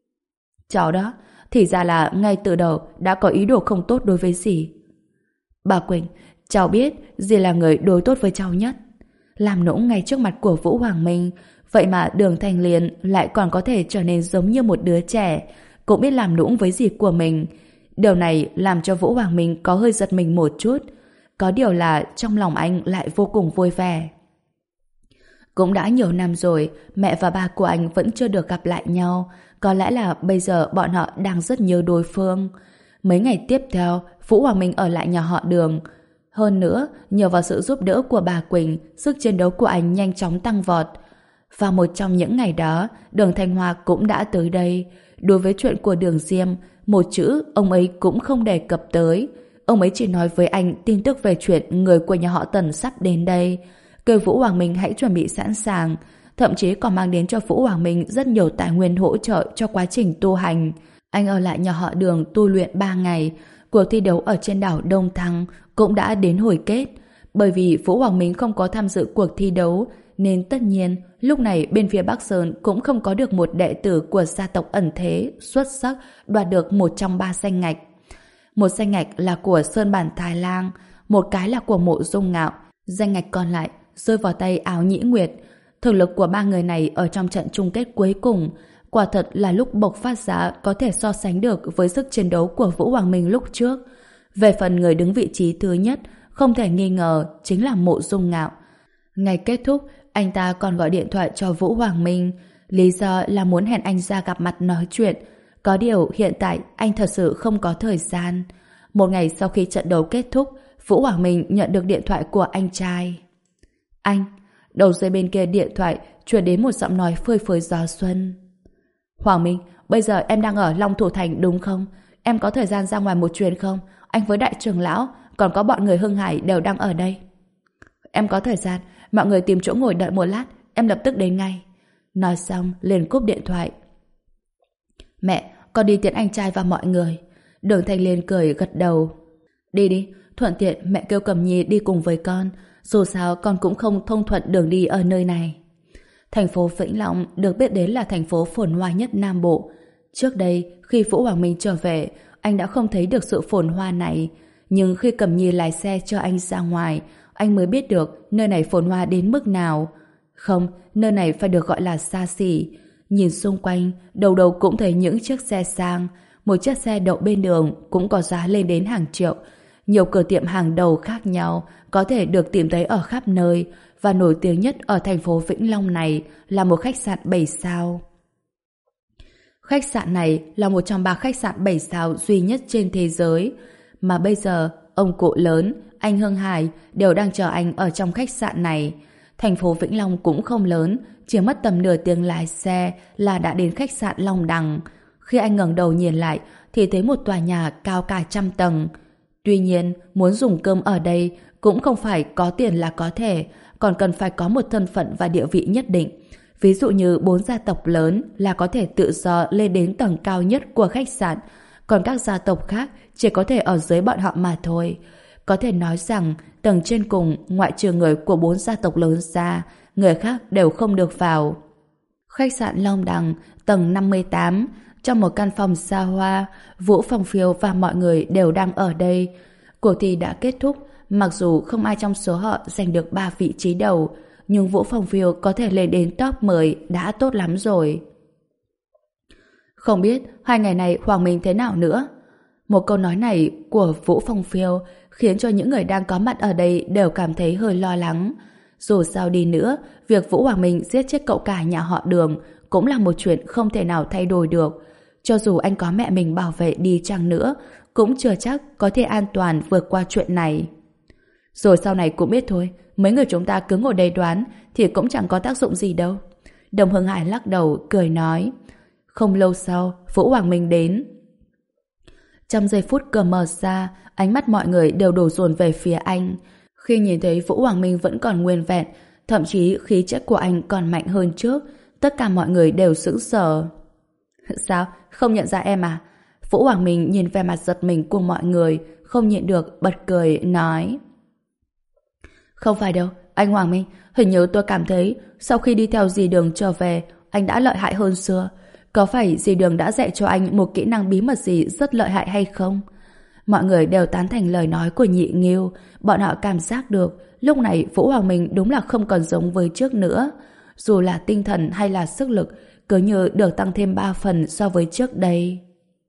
Cháu đó, thì ra là ngay từ đầu đã có ý đồ không tốt đối với dì. Bà Quỳnh, cháu biết dì là người đối tốt với cháu nhất. Làm nũng ngay trước mặt của Vũ Hoàng Minh, vậy mà Đường Thanh Liên lại còn có thể trở nên giống như một đứa trẻ, cũng biết làm nũng với dì của mình. Điều này làm cho Vũ Hoàng Minh có hơi giật mình một chút. Có điều là trong lòng anh lại vô cùng vui vẻ. Cũng đã nhiều năm rồi, mẹ và ba của anh vẫn chưa được gặp lại nhau. Có lẽ là bây giờ bọn họ đang rất nhớ đối phương. Mấy ngày tiếp theo, Vũ Hoàng Minh ở lại nhà họ Đường. Hơn nữa, nhờ vào sự giúp đỡ của bà Quỳnh, sức chiến đấu của anh nhanh chóng tăng vọt. Vào một trong những ngày đó, Đường Thanh Hoa cũng đã tới đây. Đối với chuyện của Đường Diêm, một chữ ông ấy cũng không đề cập tới. Ông ấy chỉ nói với anh tin tức về chuyện người của nhà họ Tần sắp đến đây, kêu Vũ Hoàng Minh hãy chuẩn bị sẵn sàng, thậm chí còn mang đến cho Vũ Hoàng Minh rất nhiều tài nguyên hỗ trợ cho quá trình tu hành. Anh ở lại nhà họ Đường tu luyện ba ngày. Cuộc thi đấu ở trên đảo Đông Thăng cũng đã đến hồi kết. Bởi vì Vũ Hoàng Minh không có tham dự cuộc thi đấu, nên tất nhiên lúc này bên phía Bắc Sơn cũng không có được một đệ tử của gia tộc ẩn thế xuất sắc đoạt được một trong ba danh ngạch. Một danh ngạch là của Sơn Bản Thái Lang, một cái là của Mộ Dung Ngạo, danh ngạch còn lại rơi vào tay Áo Nhĩ Nguyệt. Thực lực của ba người này ở trong trận chung kết cuối cùng quả thật là lúc bộc phát ra có thể so sánh được với sức chiến đấu của Vũ Hoàng Minh lúc trước. Về phần người đứng vị trí thứ nhất, không thể nghi ngờ chính là Mộ Dung Ngạo. Ngày kết thúc, anh ta còn gọi điện thoại cho Vũ Hoàng Minh, lý do là muốn hẹn anh ra gặp mặt nói chuyện. Có điều hiện tại anh thật sự không có thời gian. Một ngày sau khi trận đấu kết thúc, Vũ Hoàng Minh nhận được điện thoại của anh trai. Anh, đầu dây bên kia điện thoại truyền đến một giọng nói phơi phới gió xuân. Hoàng Minh, bây giờ em đang ở Long Thủ Thành đúng không? Em có thời gian ra ngoài một chuyến không? Anh với đại trưởng lão, còn có bọn người Hưng Hải đều đang ở đây. Em có thời gian, mọi người tìm chỗ ngồi đợi một lát, em lập tức đến ngay. Nói xong, liền cúp điện thoại. Mẹ, con đi tiễn anh trai và mọi người. Đường Thanh Liên cười gật đầu. Đi đi, thuận tiện mẹ kêu Cẩm Nhi đi cùng với con. Dù sao con cũng không thông thuận đường đi ở nơi này. Thành phố Vĩnh Long được biết đến là thành phố phồn hoa nhất Nam Bộ. Trước đây, khi Vũ Hoàng Minh trở về, anh đã không thấy được sự phồn hoa này. Nhưng khi Cẩm Nhi lái xe cho anh ra ngoài, anh mới biết được nơi này phồn hoa đến mức nào. Không, nơi này phải được gọi là xa xỉ. Nhìn xung quanh, đầu đầu cũng thấy những chiếc xe sang. Một chiếc xe đậu bên đường cũng có giá lên đến hàng triệu. Nhiều cửa tiệm hàng đầu khác nhau có thể được tìm thấy ở khắp nơi, và nổi tiếng nhất ở thành phố Vĩnh Long này là một khách sạn bảy sao. Khách sạn này là một trong ba khách sạn bảy sao duy nhất trên thế giới, mà bây giờ ông cụ lớn, anh Hưng Hải đều đang chờ anh ở trong khách sạn này. Thành phố Vĩnh Long cũng không lớn, chỉ mất tầm nửa tiếng lái xe là đã đến khách sạn Long Đằng. Khi anh ngẩng đầu nhìn lại thì thấy một tòa nhà cao cả trăm tầng. Tuy nhiên, muốn dùng cơm ở đây cũng không phải có tiền là có thể, còn cần phải có một thân phận và địa vị nhất định. Ví dụ như bốn gia tộc lớn là có thể tự do lên đến tầng cao nhất của khách sạn, còn các gia tộc khác chỉ có thể ở dưới bọn họ mà thôi. Có thể nói rằng tầng trên cùng, ngoại trừ người của bốn gia tộc lớn ra, người khác đều không được vào. Khách sạn Long Đằng, tầng năm mươi tám, trong một căn phòng xa hoa, Vũ Phong Phiêu và mọi người đều đang ở đây. Cuộc thi đã kết thúc, mặc dù không ai trong số họ giành được ba vị trí đầu, nhưng Vũ Phong Phiêu có thể lên đến top mười đã tốt lắm rồi. Không biết hai ngày này Hoàng Minh thế nào nữa? Một câu nói này của Vũ Phong Phiêu khiến cho những người đang có mặt ở đây đều cảm thấy hơi lo lắng. Dù sao đi nữa, việc Vũ Hoàng Minh giết chết cậu cả nhà họ Đường cũng là một chuyện không thể nào thay đổi được. Cho dù anh có mẹ mình bảo vệ đi chăng nữa, cũng chưa chắc có thể an toàn vượt qua chuyện này. Rồi sau này cũng biết thôi, mấy người chúng ta cứ ngồi đây đoán thì cũng chẳng có tác dụng gì đâu. Đồng Hưng Hải lắc đầu, cười nói. Không lâu sau, Vũ Hoàng Minh đến. Trong giây phút cửa mở ra, ánh mắt mọi người đều đổ dồn về phía anh. Khi nhìn thấy Vũ Hoàng Minh vẫn còn nguyên vẹn, thậm chí khí chất của anh còn mạnh hơn trước, tất cả mọi người đều sững sờ. Sao? Không nhận ra em à? Vũ Hoàng Minh nhìn vẻ mặt giật mình của mọi người, không nhịn được bật cười, nói. Không phải đâu, anh Hoàng Minh, hình như tôi cảm thấy sau khi đi theo dì Đường trở về, anh đã lợi hại hơn xưa. Có phải dì Đường đã dạy cho anh một kỹ năng bí mật gì rất lợi hại hay không? Mọi người đều tán thành lời nói của Nhị Nghiêu, bọn họ cảm giác được lúc này Vũ Hoàng Minh đúng là không còn giống với trước nữa. Dù là tinh thần hay là sức lực, cứ như được tăng thêm ba phần so với trước đây.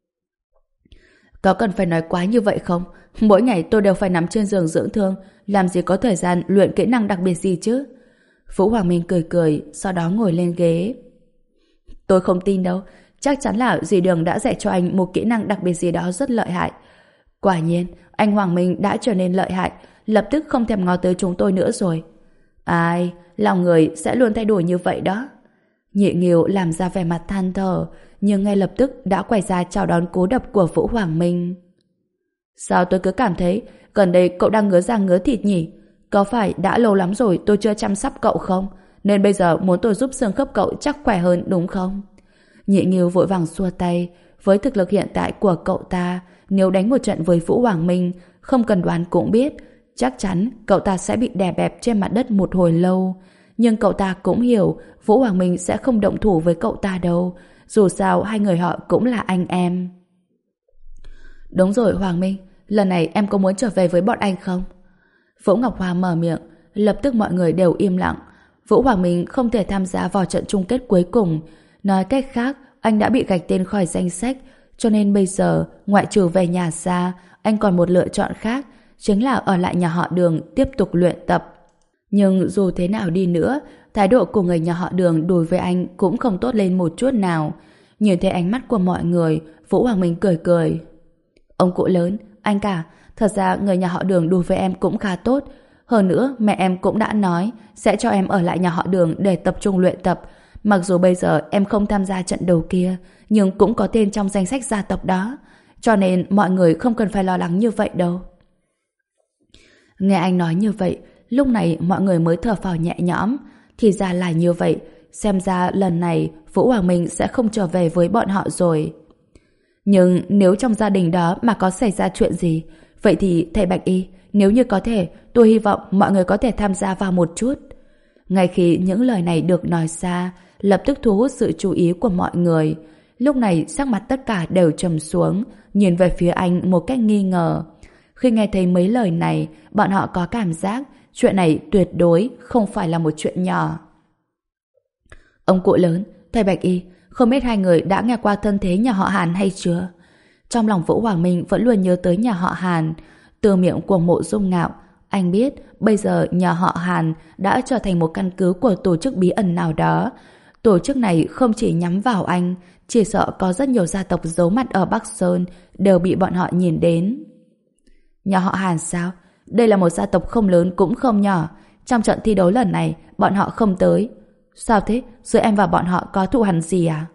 Có cần phải nói quá như vậy không? Mỗi ngày tôi đều phải nằm trên giường dưỡng thương, làm gì có thời gian luyện kỹ năng đặc biệt gì chứ? Vũ Hoàng Minh cười cười, sau đó ngồi lên ghế. Tôi không tin đâu, chắc chắn là dì Đường đã dạy cho anh một kỹ năng đặc biệt gì đó rất lợi hại. Quả nhiên, anh Hoàng Minh đã trở nên lợi hại, lập tức không thèm ngó tới chúng tôi nữa rồi. Ai, lòng người sẽ luôn thay đổi như vậy đó. Nhị Nghiêu làm ra vẻ mặt than thở, nhưng ngay lập tức đã quay ra chào đón cú đập của Vũ Hoàng Minh. Sao tôi cứ cảm thấy gần đây cậu đang ngứa răng ngứa thịt nhỉ? Có phải đã lâu lắm rồi tôi chưa chăm sóc cậu không? Nên bây giờ muốn tôi giúp xương khớp cậu chắc khỏe hơn đúng không? Nhị Nghiêu vội vàng xua tay. Với thực lực hiện tại của cậu ta, nếu đánh một trận với Vũ Hoàng Minh, không cần đoán cũng biết, chắc chắn cậu ta sẽ bị đè bẹp trên mặt đất một hồi lâu. Nhưng cậu ta cũng hiểu Vũ Hoàng Minh sẽ không động thủ với cậu ta đâu. Dù sao hai người họ cũng là anh em. Đúng rồi Hoàng Minh, lần này em có muốn trở về với bọn anh không? Vũ Ngọc Hoa mở miệng, lập tức mọi người đều im lặng. Vũ Hoàng Minh không thể tham gia vào trận chung kết cuối cùng. Nói cách khác, anh đã bị gạch tên khỏi danh sách, cho nên bây giờ, ngoại trừ về nhà xa, anh còn một lựa chọn khác, chính là ở lại nhà họ Đường tiếp tục luyện tập. Nhưng dù thế nào đi nữa, thái độ của người nhà họ Đường đối với anh cũng không tốt lên một chút nào. Nhìn thấy ánh mắt của mọi người, Vũ Hoàng Minh cười cười. Ông cụ lớn, anh cả, thật ra người nhà họ Đường đối với em cũng khá tốt. Hơn nữa, mẹ em cũng đã nói sẽ cho em ở lại nhà họ Đường để tập trung luyện tập. Mặc dù bây giờ em không tham gia trận đấu kia, nhưng cũng có tên trong danh sách gia tộc đó. Cho nên mọi người không cần phải lo lắng như vậy đâu. Nghe anh nói như vậy, lúc này mọi người mới thở phào nhẹ nhõm. Thì ra là như vậy, xem ra lần này Vũ Hoàng Minh sẽ không trở về với bọn họ rồi. Nhưng nếu trong gia đình đó mà có xảy ra chuyện gì, vậy thì thầy Bạch Y, nếu như có thể, tôi hy vọng mọi người có thể tham gia vào một chút. Ngay khi những lời này được nói ra, lập tức thu hút sự chú ý của mọi người. Lúc này sắc mặt tất cả đều trầm xuống, nhìn về phía anh một cách nghi ngờ. Khi nghe thấy mấy lời này, bọn họ có cảm giác chuyện này tuyệt đối không phải là một chuyện nhỏ. Ông cụ lớn, thầy Bạch Y, không biết hai người đã nghe qua thân thế nhà họ Hàn hay chưa? Trong lòng Vũ Hoàng Minh vẫn luôn nhớ tới nhà họ Hàn. Từ miệng của Mộ Dung Ngạo, anh biết bây giờ nhà họ Hàn đã trở thành một căn cứ của tổ chức bí ẩn nào đó. Tổ chức này không chỉ nhắm vào anh, chỉ sợ có rất nhiều gia tộc giấu mặt ở Bắc Sơn đều bị bọn họ nhìn đến. Nhà họ Hàn sao? Đây là một gia tộc không lớn cũng không nhỏ. Trong trận thi đấu lần này, bọn họ không tới. Sao thế? Giữa em và bọn họ có thù hằn gì à?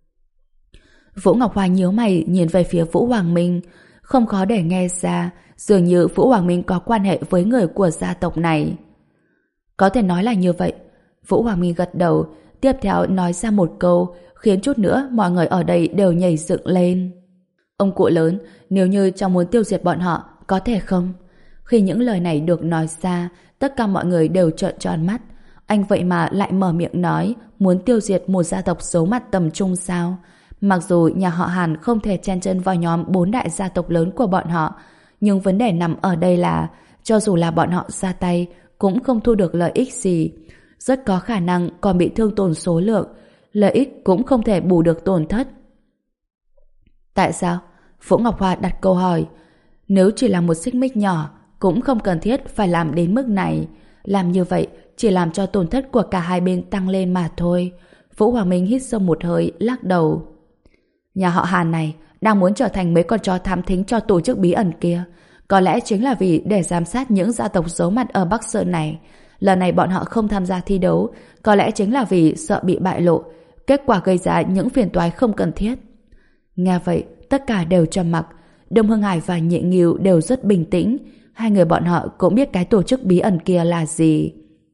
Vũ Ngọc Hoa nhíu mày nhìn về phía Vũ Hoàng Minh. Không khó để nghe ra, dường như Vũ Hoàng Minh có quan hệ với người của gia tộc này. Có thể nói là như vậy. Vũ Hoàng Minh gật đầu, tiếp theo nói ra một câu, khiến chút nữa mọi người ở đây đều nhảy dựng lên. Ông cụ lớn, nếu như cháu muốn tiêu diệt bọn họ, có thể không? Khi những lời này được nói ra, tất cả mọi người đều trợn tròn mắt. Anh vậy mà lại mở miệng nói muốn tiêu diệt một gia tộc giấu mặt tầm trung sao? Mặc dù nhà họ Hàn không thể chen chân vào nhóm bốn đại gia tộc lớn của bọn họ, nhưng vấn đề nằm ở đây là cho dù là bọn họ ra tay cũng không thu được lợi ích gì. Rất có khả năng còn bị thương tổn số lượng, lợi ích cũng không thể bù được tổn thất. Tại sao? Vũ Ngọc Hoa đặt câu hỏi. Nếu chỉ là một xích mích nhỏ, cũng không cần thiết phải làm đến mức này. Làm như vậy chỉ làm cho tổn thất của cả hai bên tăng lên mà thôi. Vũ Hoàng Minh hít sâu một hơi, lắc đầu. Nhà họ Hàn này đang muốn trở thành mấy con chó thám thính cho tổ chức bí ẩn kia. Có lẽ chính là vì để giám sát những gia tộc giấu mặt ở Bắc Sơn này. Lần này bọn họ không tham gia thi đấu, có lẽ chính là vì sợ bị bại lộ, kết quả gây ra những phiền toái không cần thiết. Nghe vậy, tất cả đều trầm mặc. Đông Hưng Hải và Nhị Nghiêu đều rất bình tĩnh. Hai người bọn họ cũng biết cái tổ chức bí ẩn kia là gì.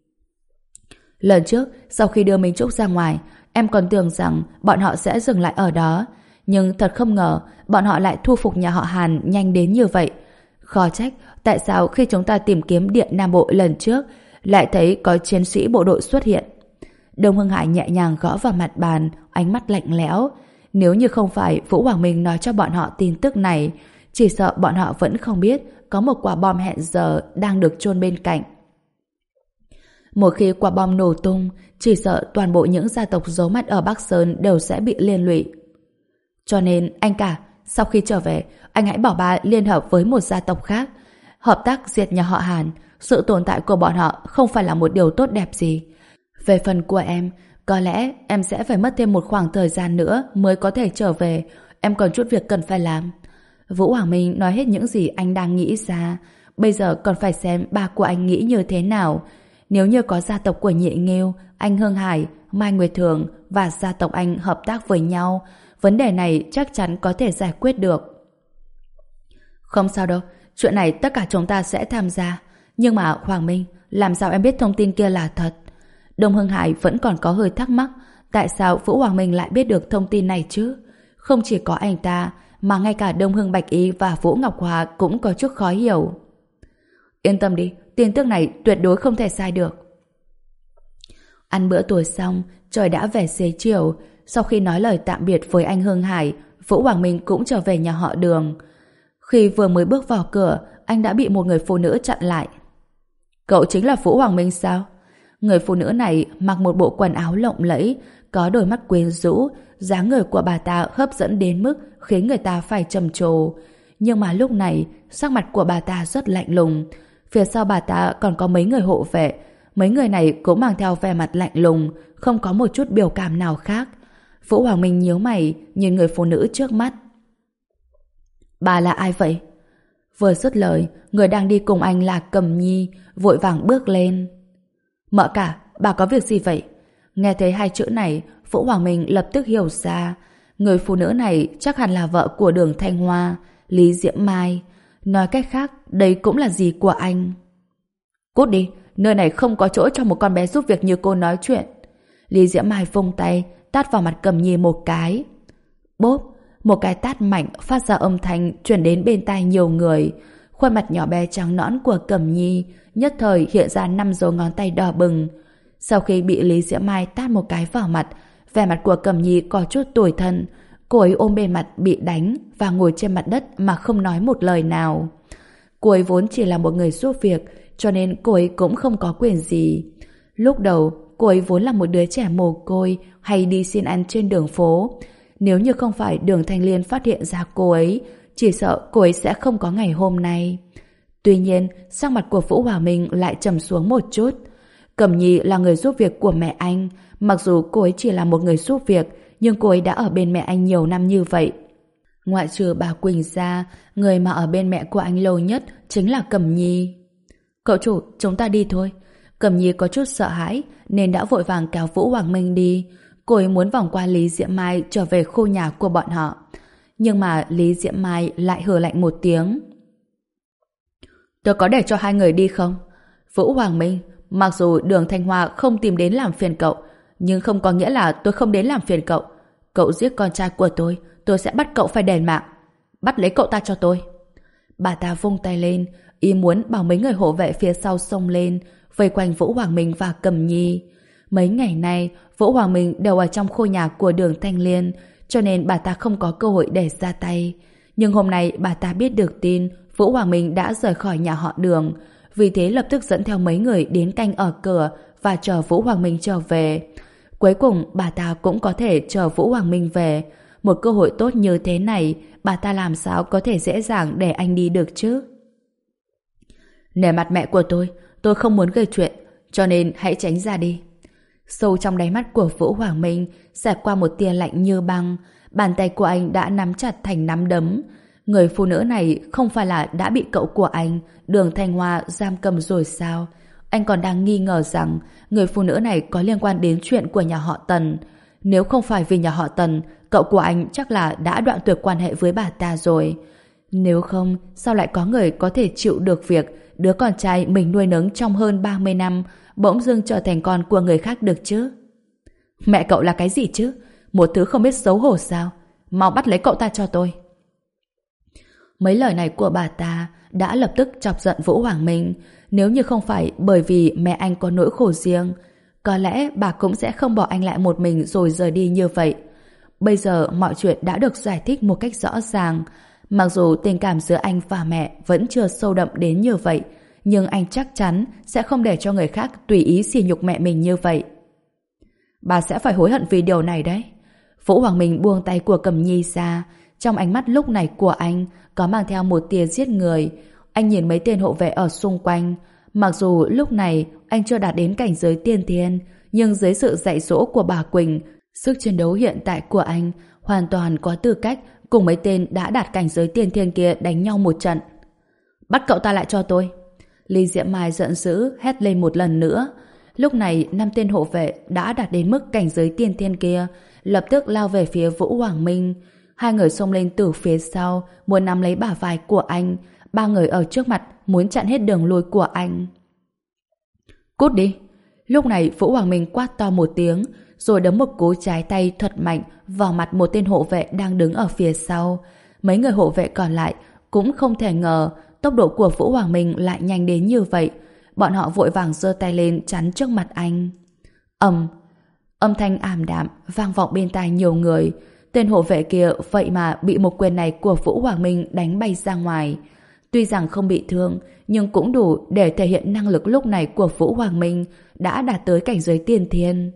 Lần trước, sau khi đưa Minh Trúc ra ngoài, em còn tưởng rằng bọn họ sẽ dừng lại ở đó. Nhưng thật không ngờ, bọn họ lại thu phục nhà họ Hàn nhanh đến như vậy. Khó trách, tại sao khi chúng ta tìm kiếm Điện Nam Bộ lần trước, lại thấy có chiến sĩ bộ đội xuất hiện. Đông Hưng Hải nhẹ nhàng gõ vào mặt bàn, ánh mắt lạnh lẽo. Nếu như không phải Vũ Hoàng Minh nói cho bọn họ tin tức này, chỉ sợ bọn họ vẫn không biết có một quả bom hẹn giờ đang được chôn bên cạnh. Một khi quả bom nổ tung, chỉ sợ toàn bộ những gia tộc giấu mặt ở Bắc Sơn đều sẽ bị liên lụy. Cho nên, anh cả, sau khi trở về, anh hãy bảo ba liên hợp với một gia tộc khác, hợp tác diệt nhà họ Hàn. Sự tồn tại của bọn họ không phải là một điều tốt đẹp gì. Về phần của em, có lẽ em sẽ phải mất thêm một khoảng thời gian nữa mới có thể trở về. Em còn chút việc cần phải làm. Vũ Hoàng Minh nói hết những gì anh đang nghĩ ra. Bây giờ còn phải xem ba của anh nghĩ như thế nào. Nếu như có gia tộc của Nhị Nghiêu, anh Hưng Hải, Mai Nguyệt Thường và gia tộc anh hợp tác với nhau, vấn đề này chắc chắn có thể giải quyết được. Không sao đâu, chuyện này tất cả chúng ta sẽ tham gia. Nhưng mà Hoàng Minh, làm sao em biết thông tin kia là thật? Đông Hưng Hải vẫn còn có hơi thắc mắc, tại sao Vũ Hoàng Minh lại biết được thông tin này chứ? Không chỉ có anh ta, mà ngay cả Đông Hưng Bạch Y và Vũ Ngọc Hòa cũng có chút khó hiểu. Yên tâm đi, tin tức này tuyệt đối không thể sai được. Ăn bữa tối xong, trời đã về xế chiều. Sau khi nói lời tạm biệt với anh Hưng Hải, Vũ Hoàng Minh cũng trở về nhà họ Đường. Khi vừa mới bước vào cửa, anh đã bị một người phụ nữ chặn lại. Cậu chính là Vũ Hoàng Minh sao? Người phụ nữ này mặc một bộ quần áo lộng lẫy, có đôi mắt quyến rũ, dáng người của bà ta hấp dẫn đến mức khiến người ta phải trầm trồ. Nhưng mà lúc này, sắc mặt của bà ta rất lạnh lùng. Phía sau bà ta còn có mấy người hộ vệ. Mấy người này cũng mang theo vẻ mặt lạnh lùng, không có một chút biểu cảm nào khác. Vũ Hoàng Minh nhíu mày, nhìn người phụ nữ trước mắt. Bà là ai vậy? Vừa dứt lời, người đang đi cùng anh là Cẩm Nhi, vội vàng bước lên. Mợ cả, bà có việc gì vậy? Nghe thấy hai chữ này, Vũ Hoàng Minh lập tức hiểu ra. Người phụ nữ này chắc hẳn là vợ của Đường Thanh Hoa, Lý Diễm Mai. Nói cách khác, đây cũng là dì của anh. Cút đi, nơi này không có chỗ cho một con bé giúp việc như cô nói chuyện. Lý Diễm Mai vung tay, tát vào mặt Cẩm Nhi một cái. Bốp, một cái tát mạnh phát ra âm thanh truyền đến bên tai nhiều người. Khuôn mặt nhỏ bé trắng nõn của Cẩm Nhi nhất thời hiện ra năm dấu ngón tay đỏ bừng. Sau khi bị Lý Diễm Mai tát một cái vào mặt, vẻ mặt của Cẩm Nhi có chút tủi thân. Cô ấy ôm bề mặt bị đánh và ngồi trên mặt đất mà không nói một lời nào. Cô ấy vốn chỉ là một người giúp việc, cho nên cô ấy cũng không có quyền gì. Lúc đầu, cô ấy vốn là một đứa trẻ mồ côi hay đi xin ăn trên đường phố. Nếu như không phải Đường Thanh Liên phát hiện ra cô ấy, chỉ sợ cô ấy sẽ không có ngày hôm nay. Tuy nhiên, sắc mặt của Vũ Hoàng Minh lại trầm xuống một chút. Cẩm Nhi là người giúp việc của mẹ anh. Mặc dù cô ấy chỉ là một người giúp việc, nhưng cô ấy đã ở bên mẹ anh nhiều năm như vậy. Ngoại trừ bà Quỳnh ra, người mà ở bên mẹ của anh lâu nhất chính là Cẩm Nhi. Cậu chủ, chúng ta đi thôi. Cẩm Nhi có chút sợ hãi nên đã vội vàng kéo Vũ Hoàng Minh đi. Cô ấy muốn vòng qua Lý Diễm Mai trở về khu nhà của bọn họ. Nhưng mà Lý Diễm Mai lại hừ lạnh một tiếng. Tôi có để cho hai người đi không? Vũ Hoàng Minh, mặc dù Đường Thanh Hoa không tìm đến làm phiền cậu, nhưng không có nghĩa là tôi không đến làm phiền cậu. Cậu giết con trai của tôi, tôi sẽ bắt cậu phải đền mạng. Bắt lấy cậu ta cho tôi. Bà ta vung tay lên, ý muốn bảo mấy người hộ vệ phía sau xông lên, vây quanh Vũ Hoàng Minh và Cẩm Nhi. Mấy ngày nay, Vũ Hoàng Minh đều ở trong khu nhà của Đường Thanh Liên, cho nên bà ta không có cơ hội để ra tay. Nhưng hôm nay bà ta biết được tin Vũ Hoàng Minh đã rời khỏi nhà họ Đường, vì thế lập tức dẫn theo mấy người đến canh ở cửa và chờ Vũ Hoàng Minh trở về. Cuối cùng bà ta cũng có thể chờ Vũ Hoàng Minh về. Một cơ hội tốt như thế này, bà ta làm sao có thể dễ dàng để anh đi được chứ? Nể mặt mẹ của tôi, tôi không muốn gây chuyện, cho nên hãy tránh ra đi. Sâu trong đáy mắt của Vũ Hoàng Minh xẹt qua một tia lạnh như băng. Bàn tay của anh đã nắm chặt thành nắm đấm. Người phụ nữ này không phải là đã bị cậu của anh, Đường Thanh Hoa, giam cầm rồi sao? Anh còn đang nghi ngờ rằng người phụ nữ này có liên quan đến chuyện của nhà họ Tần. Nếu không phải vì nhà họ Tần, cậu của anh chắc là đã đoạn tuyệt quan hệ với bà ta rồi. Nếu không, sao lại có người có thể chịu được việc đứa con trai mình nuôi nấng trong hơn ba mươi năm bỗng dưng trở thành con của người khác được chứ? Mẹ cậu là cái gì chứ? Một thứ không biết xấu hổ sao? Mau bắt lấy cậu ta cho tôi. Mấy lời này của bà ta đã lập tức chọc giận Vũ Hoàng Minh. Nếu như không phải bởi vì mẹ anh có nỗi khổ riêng, có lẽ bà cũng sẽ không bỏ anh lại một mình rồi rời đi như vậy. Bây giờ mọi chuyện đã được giải thích một cách rõ ràng. Mặc dù tình cảm giữa anh và mẹ vẫn chưa sâu đậm đến như vậy, nhưng anh chắc chắn sẽ không để cho người khác tùy ý sỉ nhục mẹ mình như vậy. Bà sẽ phải hối hận vì điều này đấy. Vũ Hoàng Minh buông tay của Cẩm Nhi ra. Trong ánh mắt lúc này của anh có mang theo một tia giết người. Anh nhìn mấy tên hộ vệ ở xung quanh. Mặc dù lúc này anh chưa đạt đến cảnh giới tiên thiên, nhưng dưới sự dạy dỗ của bà Quỳnh, sức chiến đấu hiện tại của anh hoàn toàn có tư cách cùng mấy tên đã đạt cảnh giới tiên thiên kia đánh nhau một trận. Bắt cậu ta lại cho tôi. Lý Diễm Mai giận dữ hét lên một lần nữa. Lúc này năm tên hộ vệ đã đạt đến mức cảnh giới tiên thiên kia lập tức lao về phía Vũ Hoàng Minh. Hai người xông lên từ phía sau muốn nắm lấy bả vai của anh. Ba người ở trước mặt muốn chặn hết đường lui của anh. Cút đi. Lúc này Vũ Hoàng Minh quát to một tiếng rồi đấm một cú trái tay thật mạnh vào mặt một tên hộ vệ đang đứng ở phía sau. Mấy người hộ vệ còn lại cũng không thể ngờ tốc độ của Vũ Hoàng Minh lại nhanh đến như vậy. Bọn họ vội vàng giơ tay lên chắn trước mặt anh. Ầm, âm thanh ảm đạm vang vọng bên tai nhiều người. Tên hộ vệ kia vậy mà bị một quyền này của Vũ Hoàng Minh đánh bay ra ngoài. Tuy rằng không bị thương, nhưng cũng đủ để thể hiện năng lực lúc này của Vũ Hoàng Minh đã đạt tới cảnh giới tiên thiên.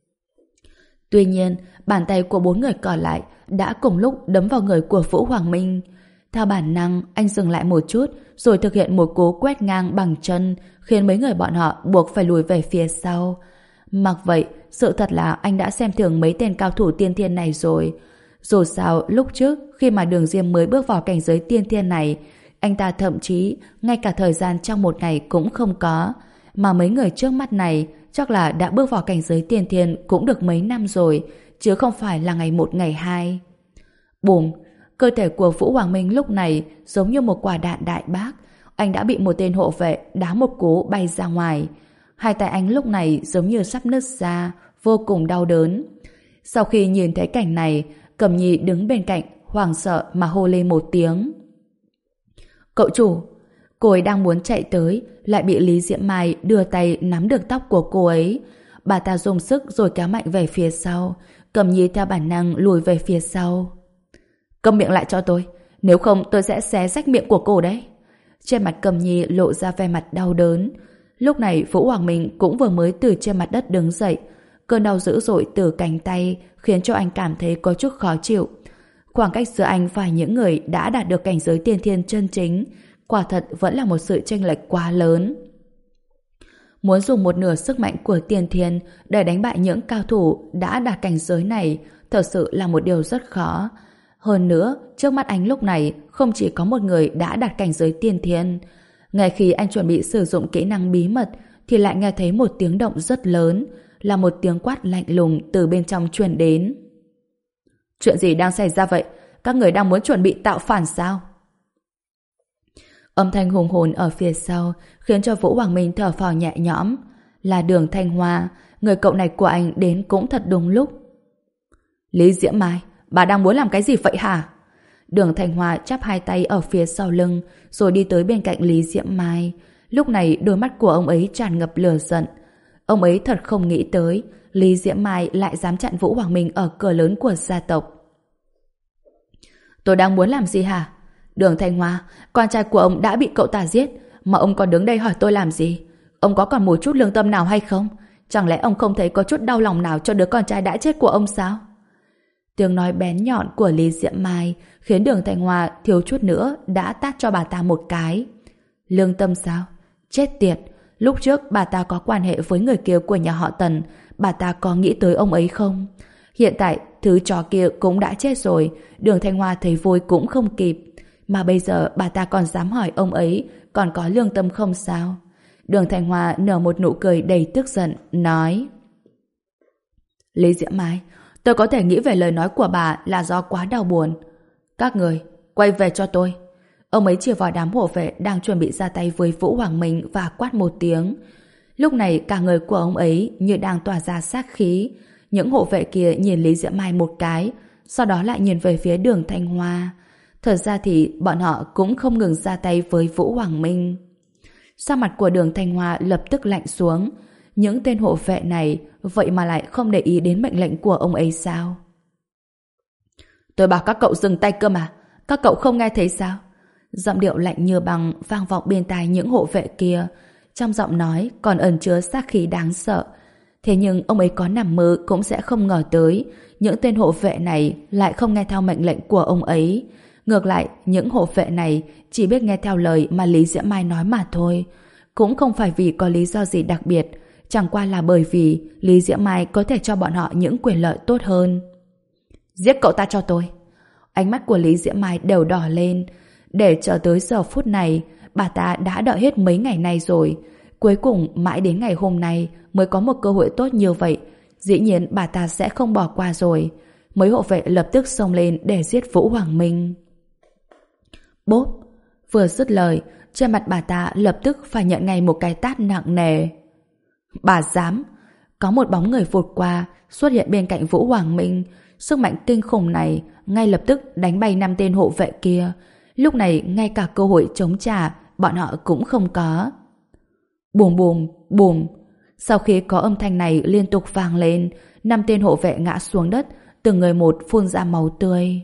Tuy nhiên, bàn tay của bốn người còn lại đã cùng lúc đấm vào người của Vũ Hoàng Minh. Theo bản năng, anh dừng lại một chút, rồi thực hiện một cú quét ngang bằng chân, khiến mấy người bọn họ buộc phải lùi về phía sau. Mặc vậy, sự thật là anh đã xem thường mấy tên cao thủ tiên thiên này rồi. Dù sao, lúc trước, khi mà Đường Diêm mới bước vào cảnh giới tiên thiên này, anh ta thậm chí ngay cả thời gian trong một ngày cũng không có. Mà mấy người trước mắt này chắc là đã bước vào cảnh giới tiên thiên cũng được mấy năm rồi, chứ không phải là ngày một ngày hai. Bùm! Cơ thể của Vũ Hoàng Minh lúc này giống như một quả đạn đại bác. Anh đã bị một tên hộ vệ đá một cú bay ra ngoài. Hai tay anh lúc này giống như sắp nứt ra, vô cùng đau đớn. Sau khi nhìn thấy cảnh này, Cẩm Nhi đứng bên cạnh, hoảng sợ mà hô lên một tiếng. Cậu chủ! Cô ấy đang muốn chạy tới, lại bị Lý Diễm Mai đưa tay nắm được tóc của cô ấy. Bà ta dùng sức rồi kéo mạnh về phía sau. Cẩm Nhi theo bản năng lùi về phía sau. Câm miệng lại cho tôi, nếu không tôi sẽ xé rách miệng của cô đấy. Trên mặt Cẩm Nhi lộ ra vẻ mặt đau đớn. Lúc này Vũ Hoàng Minh cũng vừa mới từ trên mặt đất đứng dậy. Cơn đau dữ dội từ cánh tay khiến cho anh cảm thấy có chút khó chịu. Khoảng cách giữa anh và những người đã đạt được cảnh giới tiên thiên chân chính quả thật vẫn là một sự chênh lệch quá lớn. Muốn dùng một nửa sức mạnh của tiên thiên để đánh bại những cao thủ đã đạt cảnh giới này thật sự là một điều rất khó. Hơn nữa, trước mắt anh lúc này không chỉ có một người đã đạt cảnh giới tiên thiên. Ngay khi anh chuẩn bị sử dụng kỹ năng bí mật thì lại nghe thấy một tiếng động rất lớn, là một tiếng quát lạnh lùng từ bên trong truyền đến. Chuyện gì đang xảy ra vậy? Các người đang muốn chuẩn bị tạo phản sao? Âm thanh hùng hồn ở phía sau khiến cho Vũ Hoàng Minh thở phào nhẹ nhõm. Là Đường Thanh Hoa, người cậu này của anh đến cũng thật đúng lúc. Lý Diễm Mai, bà đang muốn làm cái gì vậy hả? Đường Thanh Hoa chắp hai tay ở phía sau lưng rồi đi tới bên cạnh Lý Diễm Mai. Lúc này đôi mắt của ông ấy tràn ngập lửa giận. Ông ấy thật không nghĩ tới Lý Diễm Mai lại dám chặn Vũ Hoàng Minh ở cửa lớn của gia tộc. Tôi đang muốn làm gì hả? Đường Thanh Hoa, con trai của ông đã bị cậu ta giết, mà ông còn đứng đây hỏi tôi làm gì? Ông có còn một chút lương tâm nào hay không? Chẳng lẽ ông không thấy có chút đau lòng nào cho đứa con trai đã chết của ông sao? Tiếng nói bén nhọn của Lý Diễm Mai khiến Đường Thanh Hoa thiếu chút nữa đã tát cho bà ta một cái. Lương tâm sao? Chết tiệt! Lúc trước bà ta có quan hệ với người kia của nhà họ Tần, bà ta có nghĩ tới ông ấy không? Hiện tại thứ chó kia cũng đã chết rồi, Đường Thanh Hoa thấy vui cũng không kịp. Mà bây giờ bà ta còn dám hỏi ông ấy còn có lương tâm không sao? Đường Thanh Hoa nở một nụ cười đầy tức giận, nói: Lý Diễm Mai, tôi có thể nghĩ về lời nói của bà là do quá đau buồn. Các người, quay về cho tôi. Ông ấy chỉ vào đám hộ vệ đang chuẩn bị ra tay với Vũ Hoàng Minh và quát một tiếng. Lúc này cả người của ông ấy như đang tỏa ra sát khí. Những hộ vệ kia nhìn Lý Diễm Mai một cái, sau đó lại nhìn về phía Đường Thanh Hoa. Thật ra thì bọn họ cũng không ngừng ra tay với Vũ Hoàng Minh. Sắc mặt của Đường Thanh Hoa lập tức lạnh xuống. Những tên hộ vệ này vậy mà lại không để ý đến mệnh lệnh của ông ấy sao? Tôi bảo các cậu dừng tay cơ mà, các cậu không nghe thấy sao? Giọng điệu lạnh như băng vang vọng bên tai những hộ vệ kia. Trong giọng nói còn ẩn chứa sát khí đáng sợ. Thế nhưng ông ấy có nằm mơ cũng sẽ không ngờ tới những tên hộ vệ này lại không nghe theo mệnh lệnh của ông ấy. Ngược lại, những hộ vệ này chỉ biết nghe theo lời mà Lý Diễm Mai nói mà thôi. Cũng không phải vì có lý do gì đặc biệt, chẳng qua là bởi vì Lý Diễm Mai có thể cho bọn họ những quyền lợi tốt hơn. Giết cậu ta cho tôi. Ánh mắt của Lý Diễm Mai đều đỏ lên. Để chờ tới giờ phút này, bà ta đã đợi hết mấy ngày nay rồi. Cuối cùng mãi đến ngày hôm nay mới có một cơ hội tốt như vậy. Dĩ nhiên bà ta sẽ không bỏ qua rồi. Mấy hộ vệ lập tức xông lên để giết Vũ Hoàng Minh. Bốp! Vừa dứt lời, trên mặt bà ta lập tức phải nhận ngay một cái tát nặng nề. Bà dám! Có một bóng người vụt qua, xuất hiện bên cạnh Vũ Hoàng Minh. Sức mạnh kinh khủng này ngay lập tức đánh bay năm tên hộ vệ kia. Lúc này ngay cả cơ hội chống trả bọn họ cũng không có. Bùm bùm, bùm. Sau khi có âm thanh này liên tục vang lên, năm tên hộ vệ ngã xuống đất, từng người một phun ra máu tươi.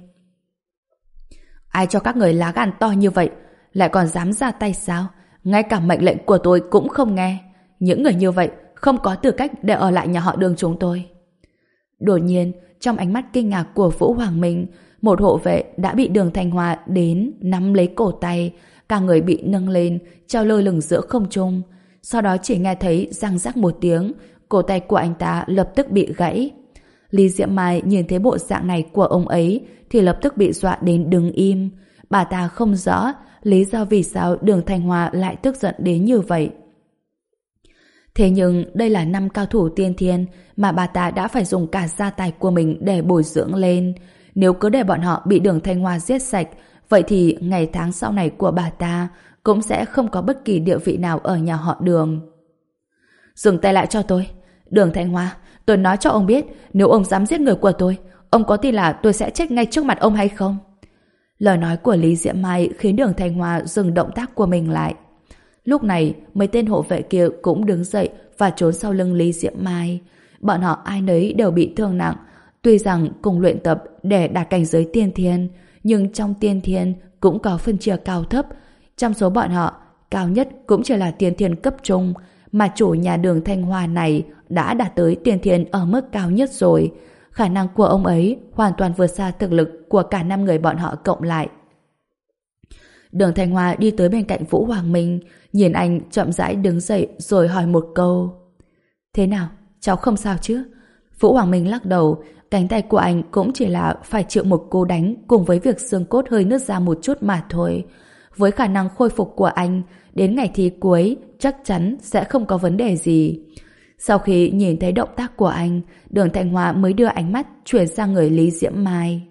Ai cho các người lá gan to như vậy, lại còn dám ra tay sao? Ngay cả mệnh lệnh của tôi cũng không nghe. Những người như vậy không có tư cách để ở lại nhà họ Đường chúng tôi. Đột nhiên, trong ánh mắt kinh ngạc của Vũ Hoàng Minh, một hộ vệ đã bị Đường Thanh Hoa đến nắm lấy cổ tay, cả người bị nâng lên, treo lơ lửng giữa không trung. Sau đó chỉ nghe thấy răng rắc một tiếng, cổ tay của anh ta lập tức bị gãy. Lý Diễm Mai nhìn thấy bộ dạng này của ông ấy thì lập tức bị dọa đến đứng im. Bà ta không rõ lý do vì sao Đường Thanh Hoa lại tức giận đến như vậy. Thế nhưng đây là năm cao thủ tiên thiên mà bà ta đã phải dùng cả gia tài của mình để bồi dưỡng lên. Nếu cứ để bọn họ bị Đường Thanh Hoa giết sạch, vậy thì ngày tháng sau này của bà ta cũng sẽ không có bất kỳ địa vị nào ở nhà họ Đường. Dừng tay lại cho tôi. Đường Thanh Hoa, tôi nói cho ông biết, nếu ông dám giết người của tôi, ông có tin là tôi sẽ chết ngay trước mặt ông hay không? Lời nói của Lý Diễm Mai khiến Đường Thanh Hoa dừng động tác của mình lại. Lúc này, mấy tên hộ vệ kia cũng đứng dậy và trốn sau lưng Lý Diễm Mai. Bọn họ ai nấy đều bị thương nặng. Tuy rằng cùng luyện tập để đạt cảnh giới tiên thiên, nhưng trong tiên thiên cũng có phân chia cao thấp. Trong số bọn họ, cao nhất cũng chỉ là tiên thiên cấp trung, mà chủ nhà Đường Thanh Hoa này đã đạt tới tiên thiên ở mức cao nhất rồi. Khả năng của ông ấy hoàn toàn vượt xa thực lực của cả năm người bọn họ cộng lại. Đường Thanh Hoa đi tới bên cạnh Vũ Hoàng Minh, nhìn anh chậm rãi đứng dậy rồi hỏi một câu. Thế nào? Cháu không sao chứ? Vũ Hoàng Minh lắc đầu, cánh tay của anh cũng chỉ là phải chịu một cú đánh cùng với việc xương cốt hơi nứt ra một chút mà thôi. Với khả năng khôi phục của anh, đến ngày thi cuối chắc chắn sẽ không có vấn đề gì. Sau khi nhìn thấy động tác của anh, Đường Thanh Hoa mới đưa ánh mắt chuyển sang người Lý Diễm Mai.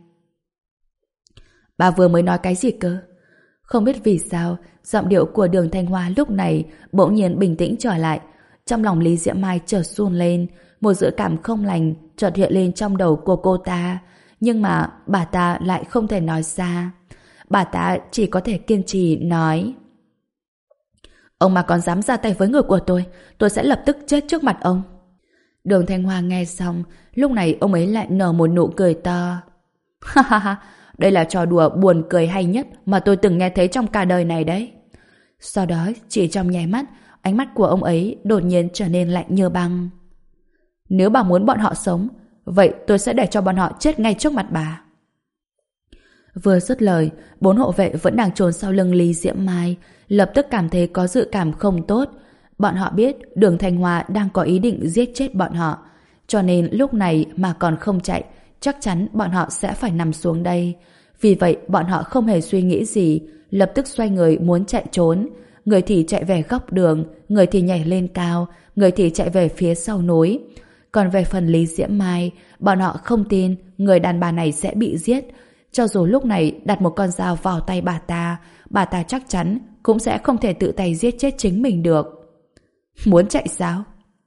Bà vừa mới nói cái gì cơ? Không biết vì sao, giọng điệu của Đường Thanh Hoa lúc này bỗng nhiên bình tĩnh trở lại. Trong lòng Lý Diễm Mai chợt run lên, một dự cảm không lành chợt hiện lên trong đầu của cô ta. Nhưng mà bà ta lại không thể nói ra. Bà ta chỉ có thể kiên trì nói. Ông mà còn dám ra tay với người của tôi, tôi sẽ lập tức chết trước mặt ông. Đường Thanh Hoa nghe xong, lúc này ông ấy lại nở một nụ cười to. Ha ha ha, đây là trò đùa buồn cười hay nhất mà tôi từng nghe thấy trong cả đời này đấy. Sau đó, chỉ trong nháy mắt, ánh mắt của ông ấy đột nhiên trở nên lạnh như băng. Nếu bà muốn bọn họ sống, vậy tôi sẽ để cho bọn họ chết ngay trước mặt bà. Vừa dứt lời, bốn hộ vệ vẫn đang trốn sau lưng Lý Diễm Mai, lập tức cảm thấy có dự cảm không tốt. Bọn họ biết Đường Thanh Hoa đang có ý định giết chết bọn họ, cho nên lúc này mà còn không chạy, chắc chắn bọn họ sẽ phải nằm xuống đây. Vì vậy bọn họ không hề suy nghĩ gì, lập tức xoay người muốn chạy trốn. Người thì chạy về góc đường, người thì nhảy lên cao, người thì chạy về phía sau núi. Còn về phần Lý Diễm Mai, bọn họ không tin người đàn bà này sẽ bị giết. Cho dù lúc này đặt một con dao vào tay bà ta, bà ta chắc chắn cũng sẽ không thể tự tay giết chết chính mình được. Muốn chạy sao?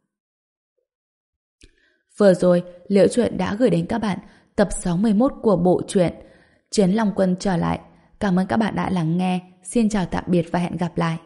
Vừa rồi, Liễu Chuyện đã gửi đến các bạn tập sáu mươi mốt của bộ truyện Chiến Long Quân trở lại. Cảm ơn các bạn đã lắng nghe. Xin chào tạm biệt và hẹn gặp lại.